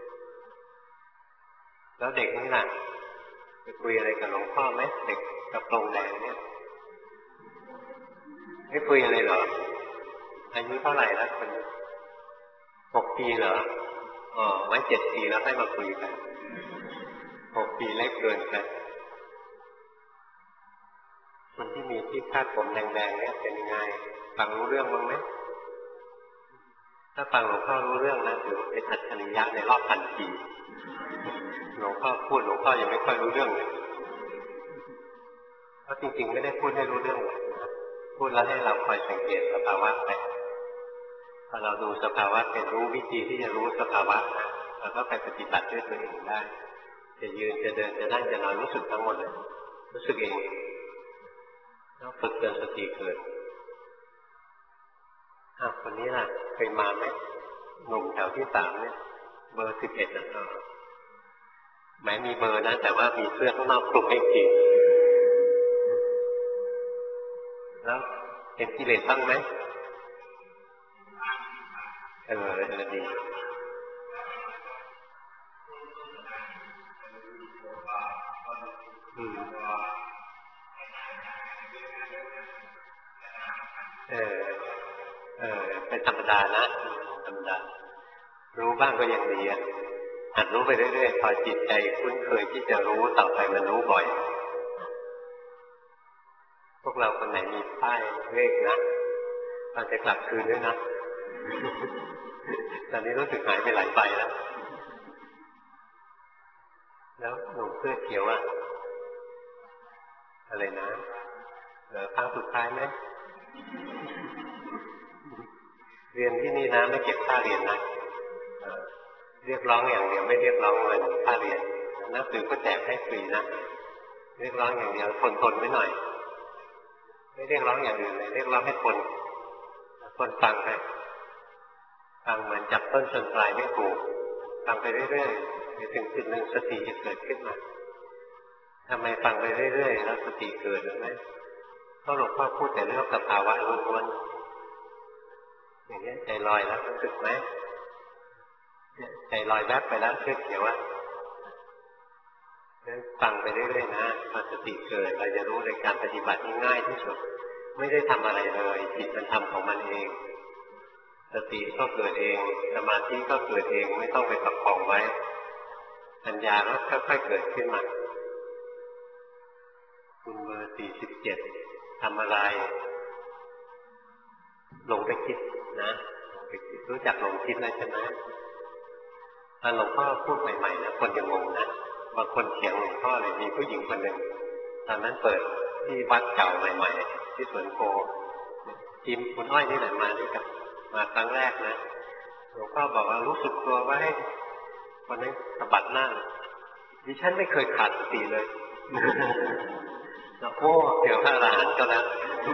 ๆแล้วเด็กนี่ล่ะจะคุยอะไรกับหลวงพ่อไหมเด็กกระโปรงแดงเนี่ยไม่คุยอะไรเหรออายุเท่าไหร่แล้วคน6 ปีเหรออ๋อไว้7 ปีแล้วให้มาคุยกัน6 ปีเล็กเกินไปคนที่มีที่คาดผมแดงๆเนี่ยเป็นยังไงฟังรู้เรื่องมั้งไหมถ้าฟังหลวงพ่อรู้เรื่องนะถือว่าเป็นอัจฉริยะในรอบ1,000 ปีหลวงพ่อพูดหลวงพ่อยังไม่ค่อยรู้เรื่องเลยเพราะจริงๆไม่ได้พูดให้รู้เรื่องเลยพูดแล้วให้เราคอยสังเกตสภาวะไปพอเราดูสภาวะเป็นรู้วิธีที่จะรู้สภาวะนะเราก็ไปปฏิบัติด้วยตัวเองได้จะยืนจะเดินจะนั่งจะนอนรู้สึกทั้งหมดเลยรู้สึกเองต้องฝึกจนสติเกิดคนนี้ล่ะเคยมาไหมหนุ่มแถวที่3เนี่ยเบอร์11นะแม้มีเบอร์นะแต่ว่ามีเสื้อข้างนอกคลุมให้จริงแล้วเห็นกิเลสบ้างไหมดีเป็นธรรมดานะธรรมดารู้บ้างก็ยังดีหัดรู้ไปเรื่อยๆพอจิตใจคุ้นเคยที่จะรู้ต่อไปมันรู้บ่อยพวกเราคนไหนมีป้ายเลขนะเราจะกลับคืนด้วยนะตอนนี้รู้สึกหายไปหลายใบแล้วหนุ่มเสื้อเขียวอะไรนะครั้งสุดท้ายไหมเรียนที่นี่นะไม่เก็บค่าเรียนนะเรียกร้องอย่างเดียวไม่เรียกร้องเงินค่าเรียนหนังสือก็แจกให้ฟรีนะเรียกร้องอย่างเดียวทนไว้หน่อยไม่เรียกร้องอย่างอื่นเลยเรียกร้องให้คนฟังไปฟังเหมือนจับต้นชนปลายไม่ถูกฟังไปเรื่อยๆไปถึงจุดหนึ่งสติจะเกิดขึ้นมาทำไมฟังไปเรื่อยๆแล้วสติเกิดหรือไม่เพราะหลวงพ่อพูดแต่เรื่องสภาวะล้วนๆอย่างนี้ใจลอยแล้วรู้สึกไหมใจลอยแวบไปแล้วเขียวฟังไปเรื่อยๆนะพอสติเกิดเราจะรู้ในการปฏิบัติง่ายที่สุดไม่ได้ทำอะไรเลยจิตมันทำของมันเองสติก็เกิดเองสมาธิก็เกิดเองไม่ต้องไปประคองไว้ปัญญาก็ค่อยๆเกิดขึ้นมาคุณเบอร์47ทำอะไรหลงไปคิดนะรู้จักหลงคิดเลยใช่ไหมตอนหลวงพ่อพูดใหม่ๆนะคนยังงงนะบางคนเถียงหลวงพ่อเลยมีผู้หญิงคนหนึ่งตอนนั้นเปิดที่วัดเก่าใหม่ๆที่สวนโพทีมคุณอ้อยนี่แหละมาด้วยกันมาครั้งแรกนะหลวงพ่อบอกว่ารู้สึกตัวไว้คนนี้สะบัดหน้าดิฉันไม่เคยขาดสติเลยโอ้เดี๋ยวพระอรหันต์ก็แล้ว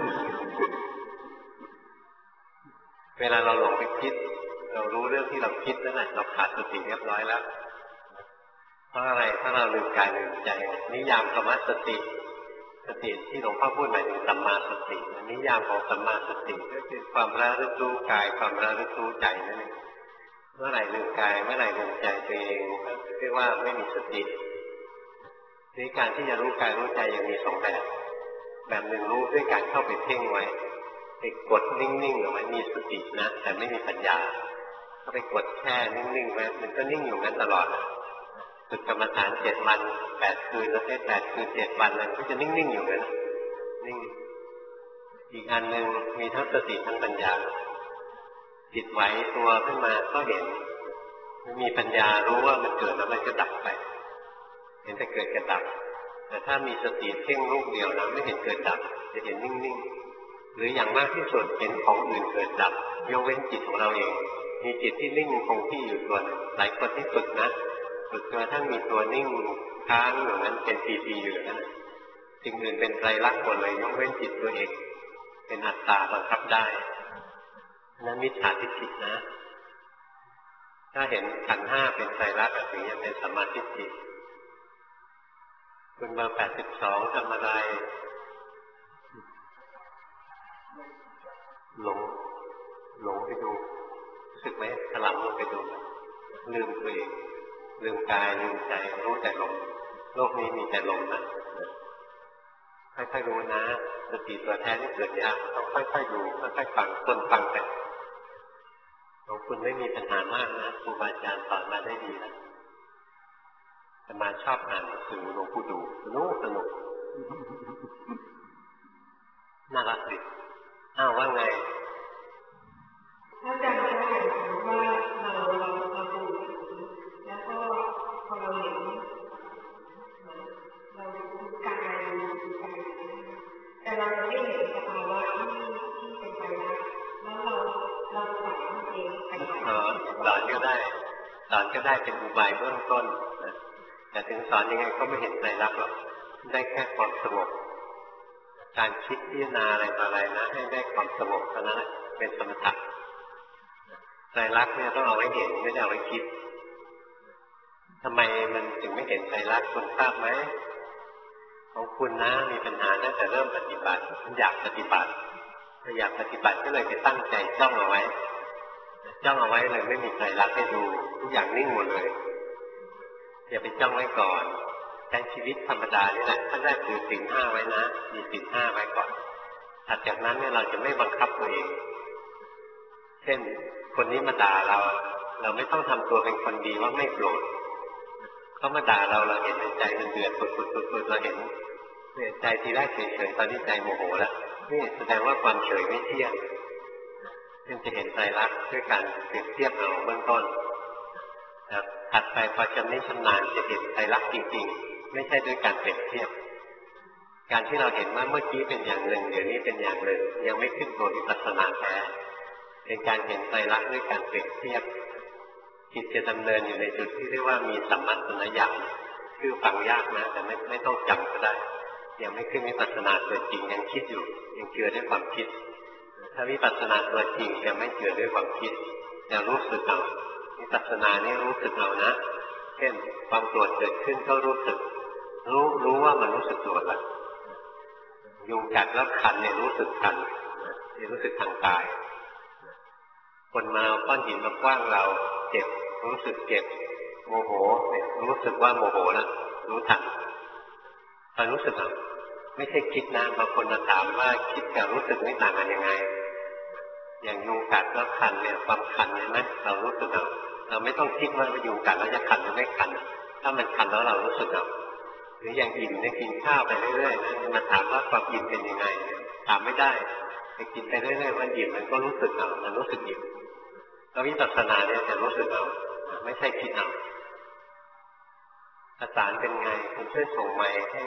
เวลาเราหลงไปคิดเรารู้เรื่องที่เราคิดนั่นแหละเราขาดสติเรียบร้อยแล้วเพราะอะไรถ้าเราลืมกายลืมใจนิยามคำว่าสติที่หลวงพ่อพูดหมายถึงสัมมาสตินิยามของสัมมาสติก็คือความระลึกรู้กายความระลึกรู้ใจนั่นเองเมื่อไหร่ลืมกายเมื่อไหร่ลืมใจตัวเองเรียกว่าไม่มีสติในการที่จะรู้กายรู้ใจยังมี2 แบบหนึ่งรู้ด้วยการเข้าไปเพ่งไว้ไปกดนิ่งๆเอาไว้มีสตินะแต่ไม่มีปัญญาเข้าไปกดแค่นิ่งๆไว้มันก็นิ่งอยู่งั้นตลอดฝึกกรรมฐาน7 วัน8 คืนแล้วให้8 คืน7 วันมันก็จะนิ่งๆอยู่งั้นนิ่งอีกอันหนึ่งมีทั้งสติทั้งปัญญาจิตไหวตัวขึ้นมาก็เห็นมีปัญญารู้ว่ามันเกิดแล้วมันก็ดับไปเห็นแต่เกิดกับดับแต่ถ้ามีสติเพ่งลูกเดียวนะไม่เห็นเกิดดับจะเห็นนิ่งๆหรืออย่างมากที่สุดเห็นของอื่นเกิดดับยกเว้นจิตของเราเองมีจิตที่นิ่งคงที่อยู่ตัวนึงหลายคนที่ฝึกนะฝึกจนกระทั่งมีตัวนิ่งค้างอยู่นั้นเป็นปีๆอยู่นั่นสิ่งอื่นเป็นไตรลักษณ์หมดเลยยกเว้นจิตตัวเองเป็นอัตตาบังคับได้นั้นมิจฉาทิฏฐินะถ้าเห็นขันธ์ 5เป็นไตรลักษณ์ถึงจะเป็นสัมมาทิฏฐิคุณเบอร์82ทำอะไรหลงไปดูรู้สึกไหมถลำลงไปดูลืมตัวเองลืมกายลืมใจรู้แต่ลมโลกนี้มีแต่ลมนะค่อยๆรู้นะสติตัวแท้ที่เกิดยากต้องค่อยๆดูค่อยๆฟังคนฟังไปของคุณไม่มีปัญหามากนะครูบาอาจารย์สอนมาได้ดีนะแต่มาชอบอ่านหนังสือหลวงปู่ดูสนุกน่ารักดิว่าไงอาจารย์ก็เห็นว่าเราดูแล้วก็พอเราเห็นเราดูกายดูใจแต่เราไม่เห็นสภาวะที่เป็นไปแล้วเราใส่ตัวเองไปสอนก็ได้เป็นอุบายเบื้องต้นนะแต่ถึงสอนยังไงก็ไม่เห็นใจรักหรอกได้แค่ความสงบการคิดพิจารณาอะไรต่ออะไรนะให้ได้ความสงบเท่านั้นเป็นสมถะใจรักเนี่ยต้องเอาไว้เห็นไม่ได้เอาไว้คิดทำไมมันถึงไม่เห็นใจรักคุณทราบไหมของคุณนะมีปัญหาตั้งแต่เริ่มปฏิบัติอยากปฏิบัติก็เลยไปตั้งใจจ้องเอาไว้เลยไม่มีใจรักให้ดูทุกอย่างนิ่งหมดเลยอย่าไปจ้องไว้ก่อนใช้ชีวิตธรรมดานี่แหละขั้นแรกคือศีล 5ไว้นะมีศีล 5ไว้ก่อนถัดจากนั้นเนี่ยเราจะไม่บังคับตัวเองเช่นคนนี้มาด่าเราไม่ต้องทำตัวเป็นคนดีว่าไม่โกรธเขามาด่าเราเห็นในใจมันเดือดปุดเราเห็นใจทีแรกเฉยๆตอนนี้ใจโมโหแล้วนี่แสดงว่าความเฉยไม่เที่ยงซึ่งจะเห็นใจรักด้วยการเปรียบเทียบเอาเบื้องต้นถัดไปพอชำนิชำนาญจะเห็นใจรักจริงๆไม่ใช่ด้วยการเปรียบเทียบการที่เราเห็นว่าเมื่อกี้เป็นอย่างหนึ่งเดี๋ยวนี้เป็นอย่างหนึ่งยังไม่ขึ้นตัววิปัสสนาแท้เป็นการเห็นใจรักด้วยการเปรียบเทียบจิตจะดำเนินอยู่ในจุดที่เรียกว่ามีสัมมัสัญญาคือฟังยากนะแต่ไม่ต้องจำก็ได้ยังไม่ขึ้นวิปัสสนาตัวจริงยังคิดอยู่ยังเจือด้วยความคิดถ้าวิปัสสนาตัวจริงจะไม่เจือด้วยความคิดจะรู้สึกเอาวิปัสสนานี่รู้สึกเอานะเช่นความโกรธเกิดขึ้นก็รู้สึกรู้ว่ามันรู้สึกโกรธแล้วยุงกัดแล้วคันเนี่ยรู้สึกคันนี่รู้สึกทางกายคนมาก้อนหินมากว้างเราเจ็บรู้สึกเจ็บโมโหรู้สึกว่าโมโหแล้วรู้ทันตอนรู้สึกอ่ะไม่ใช่คิดนะบางคนมาถามว่าคิดกับรู้สึกไม่ต่างกันยังไงอย่างยุงกัดแล้วคันเนี่ยความคันเห็นไหมเรารู้สึกอ่ะเราไม่ต้องคิดว่ายุงกัดแล้วจะคันหรือไม่คันถ้ามันคันแล้วเรารู้สึกอ่ะหรืออย่างอิ่มเนี่ยกินข้าวไปเรื่อยๆนะมาถามว่าความอิ่มเป็นยังไงถามไม่ได้แต่กินไปเรื่อยๆมันอิ่มมันก็รู้สึกเอามันรู้สึกอิ่มแล้ววิปัสสนาเนี่ยจะรู้สึกเอาไม่ใช่คิดเอาอาจารย์เป็นไงคุณช่วยส่งไมค์ให้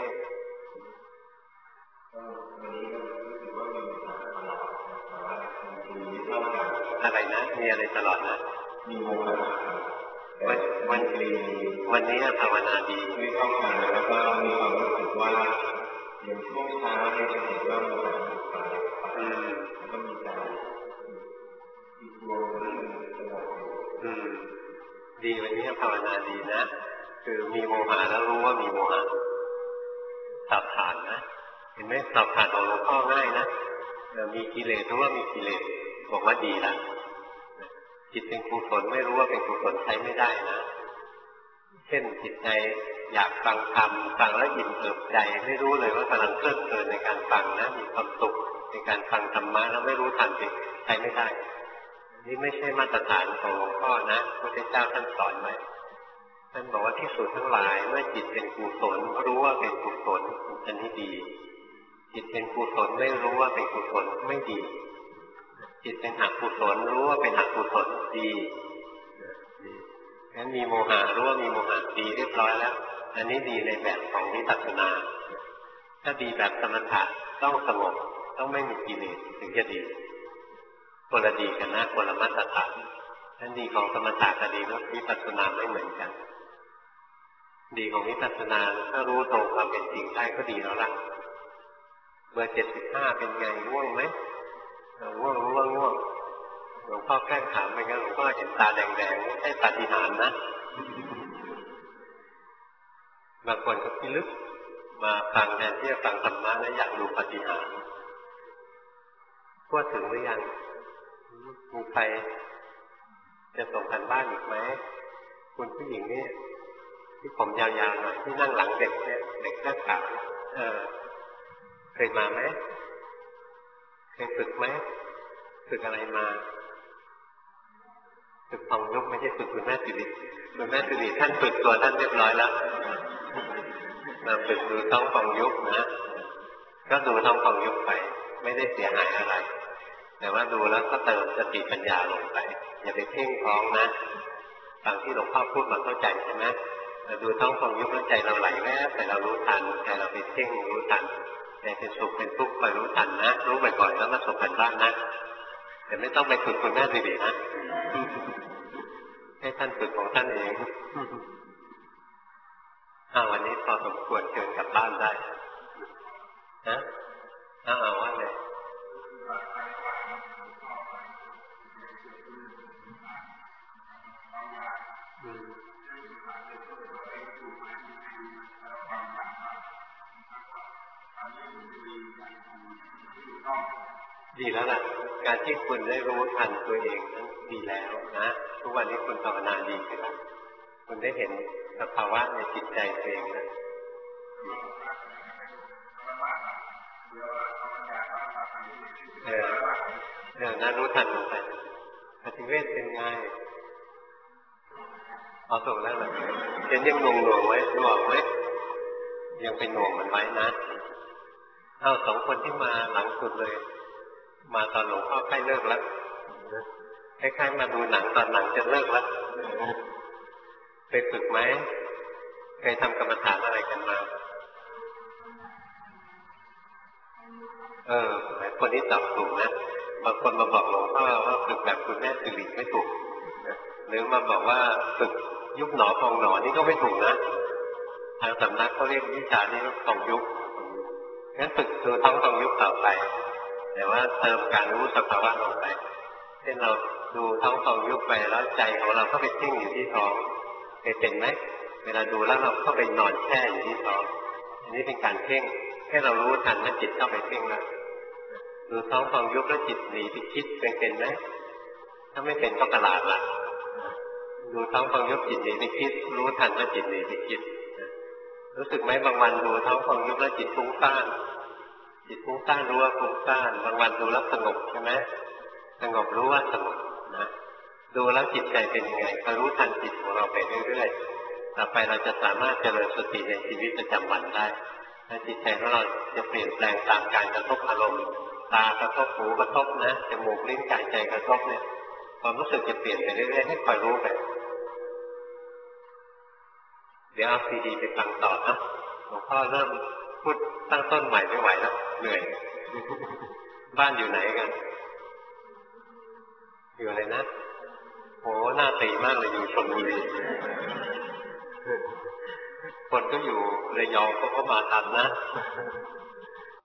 อะไรนะมีอะไรตลอดนะมีโมหะวันนี้ภาวนาดีมีเข้ามาแล้วก็มีความรู้สึกว่าอย่างช่วงเช้าเนี่ยจะเห็นว่าโมหะถูกไปแล้วก็มีใจอีกดวงนึงสงบดีวันนี้ภาวนาดีนะคือมีโมหะแล้วรู้ว่ามีโมหะสอบผ่านนะเห็นไหมสอบผ่านของหลวงพ่อง่ายนะมีกิเลสรู้ว่ามีกิเลสบอกว่าดีละจิตเป็นกุศลไม่รู้ว่าเป็นกุศลใช้ไม่ได้นะเช่นจิตใจอยากฟังธรรมฟังแล้วอิ่มเอิบใจไม่รู้เลยว่ากำลังเพลิดเพลินในการฟังนะมีความสุขในการฟังธรรมะแล้วไม่รู้ทันจิตใช้ไม่ได้นี่ไม่ใช่มาตรฐานของหลวงพ่อนะพระพุทธเจ้าท่านสอนไว้ท่านบอกว่าที่สุดทั้งหลายเมื่อจิตเป็นกุศลรู้ว่าเป็นกุศลอันนี้ดีจิตเป็นกุศลไม่รู้ว่าเป็นกุศลไม่ดีจิตเป็นอกุศลรู้ว่าเป็นอกุศลดีงั้นมีโมหะรู้ว่ามีโมหะดีเรียบร้อยแล้วอันนี้ดีในแบบของวิปัสสนาถ้าดีแบบสมถะต้องสงบต้องไม่มีกิเลสถึงจะดีคนละดีกันนะคนละมาตรฐานนั้นดีของสมถะกับดีของวิปัสสนาไม่เหมือนกันดีของวิปัสสนาถ้ารู้ตรงความเป็นจริงได้ก็ดีแล้วล่ะเบอร์75เป็นไงง่วงไหมง่วงรู้ว่าง่วงหลวงพ่อแกล้งถามไปงั้นหลวงพ่อเห็นตาแดงๆไม่ใช่ปาฏิหาริย์นะบางคนก็พิลึกมาฟังแทนที่จะฟังธรรมะแล้วอยากดูปาฏิหาริย์ทั่วถึงหรือยังมีใครจะส่งกันบ้านอีกไหมคุณผู้หญิงนี่ที่ผมยาวๆหน่อยที่นั่งหลังเด็กเนี่ยเด็กหน้าขาวเคยมาไหมเคยฝึกไหมฝึกอะไรมาฝึกพองยุบไม่ใช่ฝึกคุณแม่สิริคุณแม่สิริท่านฝึกตัวท่านเรียบร้อยแล้วมาฝึกดูท้องพองยุบนะก็ดูท้องพองยุบไปไม่ได้เสียหายอะไรแต่ว่าดูแล้วก็เติมสติปัญญาลงไปอย่าไปเพ่งท้องนะฟังที่หลวงพ่อพูดมาเข้าใจใช่ไหมดูท้องพองยุบแล้วใจเราไหลแวบแต่เรารู้ทันใจเราไปเพ่งรู้ทันใจเป็นสุขเป็นทุกข์ไปรู้ทันนะรู้บ่อยๆแล้วมาส่งกันบ้านนะแต่ไม่ต้องไปฝึกคุณแม่สิรินะให้ท่านฝึกของท่านเองวันนี้พอสมควรเชิญกลับบ้านได้นะว่าไงดีแล้วล่ะการที่คุณได้รู้ทันตัวเองนั้นดีแล้วนะทุกวันนี้คุณภาวนาดีขึ้นแล้วคุณได้เห็นสภาวะในจิตใจตัวเองนะน่ารู้ทันลงไปปฏิเวทเป็นไงเอาส่งแล้วนะยังหน่วงไว้รู้ออกไหมยังเป็นหน่วงมันไว้นะสองคนที่มาหลังสุดเลยมาตอนหลวงพ่อใกล้เลิกแล้วคล้ายๆมาดูหนังตอนหนังจะเลิกแล้วเคยฝึกไหมเคยทำกรรมฐานอะไรกันมาคนนี้ตอบถูกนะบางคนมาบอกหลวงพ่อว่าฝึกแบบคุณแม่สิริไม่ถูกหรือมาบอกว่าฝึกยุบหนอพองหนอนี่ก็ไม่ถูกนะทางสำนักเขาเรียกวิชานี้ว่าพองยุบงั้นฝึกดูท้องพองยุบต่อไปแต่ว่าเติมการรู้สภาวะลงไปเช่นเราดูท้องพองยุบไปแล้วใจของเราก็ไปเพ่งอยู่ที่ท้องเคยเป็นไหมเวลาดูแล้วเราก็ไปนอนแช่อยู่ที่ท้องอันนี้เป็นการเพ่งให้เรารู้ทันว่าจิตเข้าไปเพ่งแล้วดูท้องพองยุบแล้วจิตหนีไปคิดเป็นไหมถ้าไม่เป็นก็ประหลาดละดูท้องพองยุบจิตหนีไปคิดรู้ทันว่าจิตหนีไปคิดรู้สึกไหมบางวันดูท้องพองยุบแล้วจิตฟุ้งซ่านรู้ว่าฟุ้งซ่านบางวันดูแล้วสงบใช่ไหมสงบรู้ว่าสงบนะดูแล้วจิตใจเป็นยังไงก็รู้ทันจิตของเราไปเรื่อยๆต่อไปเราจะสามารถเจริญสติในชีวิตประจำวันได้และจิตใจของเราจะเปลี่ยนแปลงตามการกระทบอารมณ์ตากระทบหูกระทบนะจมูกลิ้นกายใจกระทบเนี่ยความรู้สึกจะเปลี่ยนไปเรื่อยๆให้คอยรู้ไปเดี๋ยวเอาซีดีไปฟังต่อนะหลวงพ่อเริ่มพูดตั้งต้นใหม่ไม่ไหวแล้วเหนื่อยบ้านอยู่ไหนกันอยู่อะไรนะโหหน้าตีมากเลยอยู่ชลบุรีคนก็อยู่ระยองก็มาทันนะ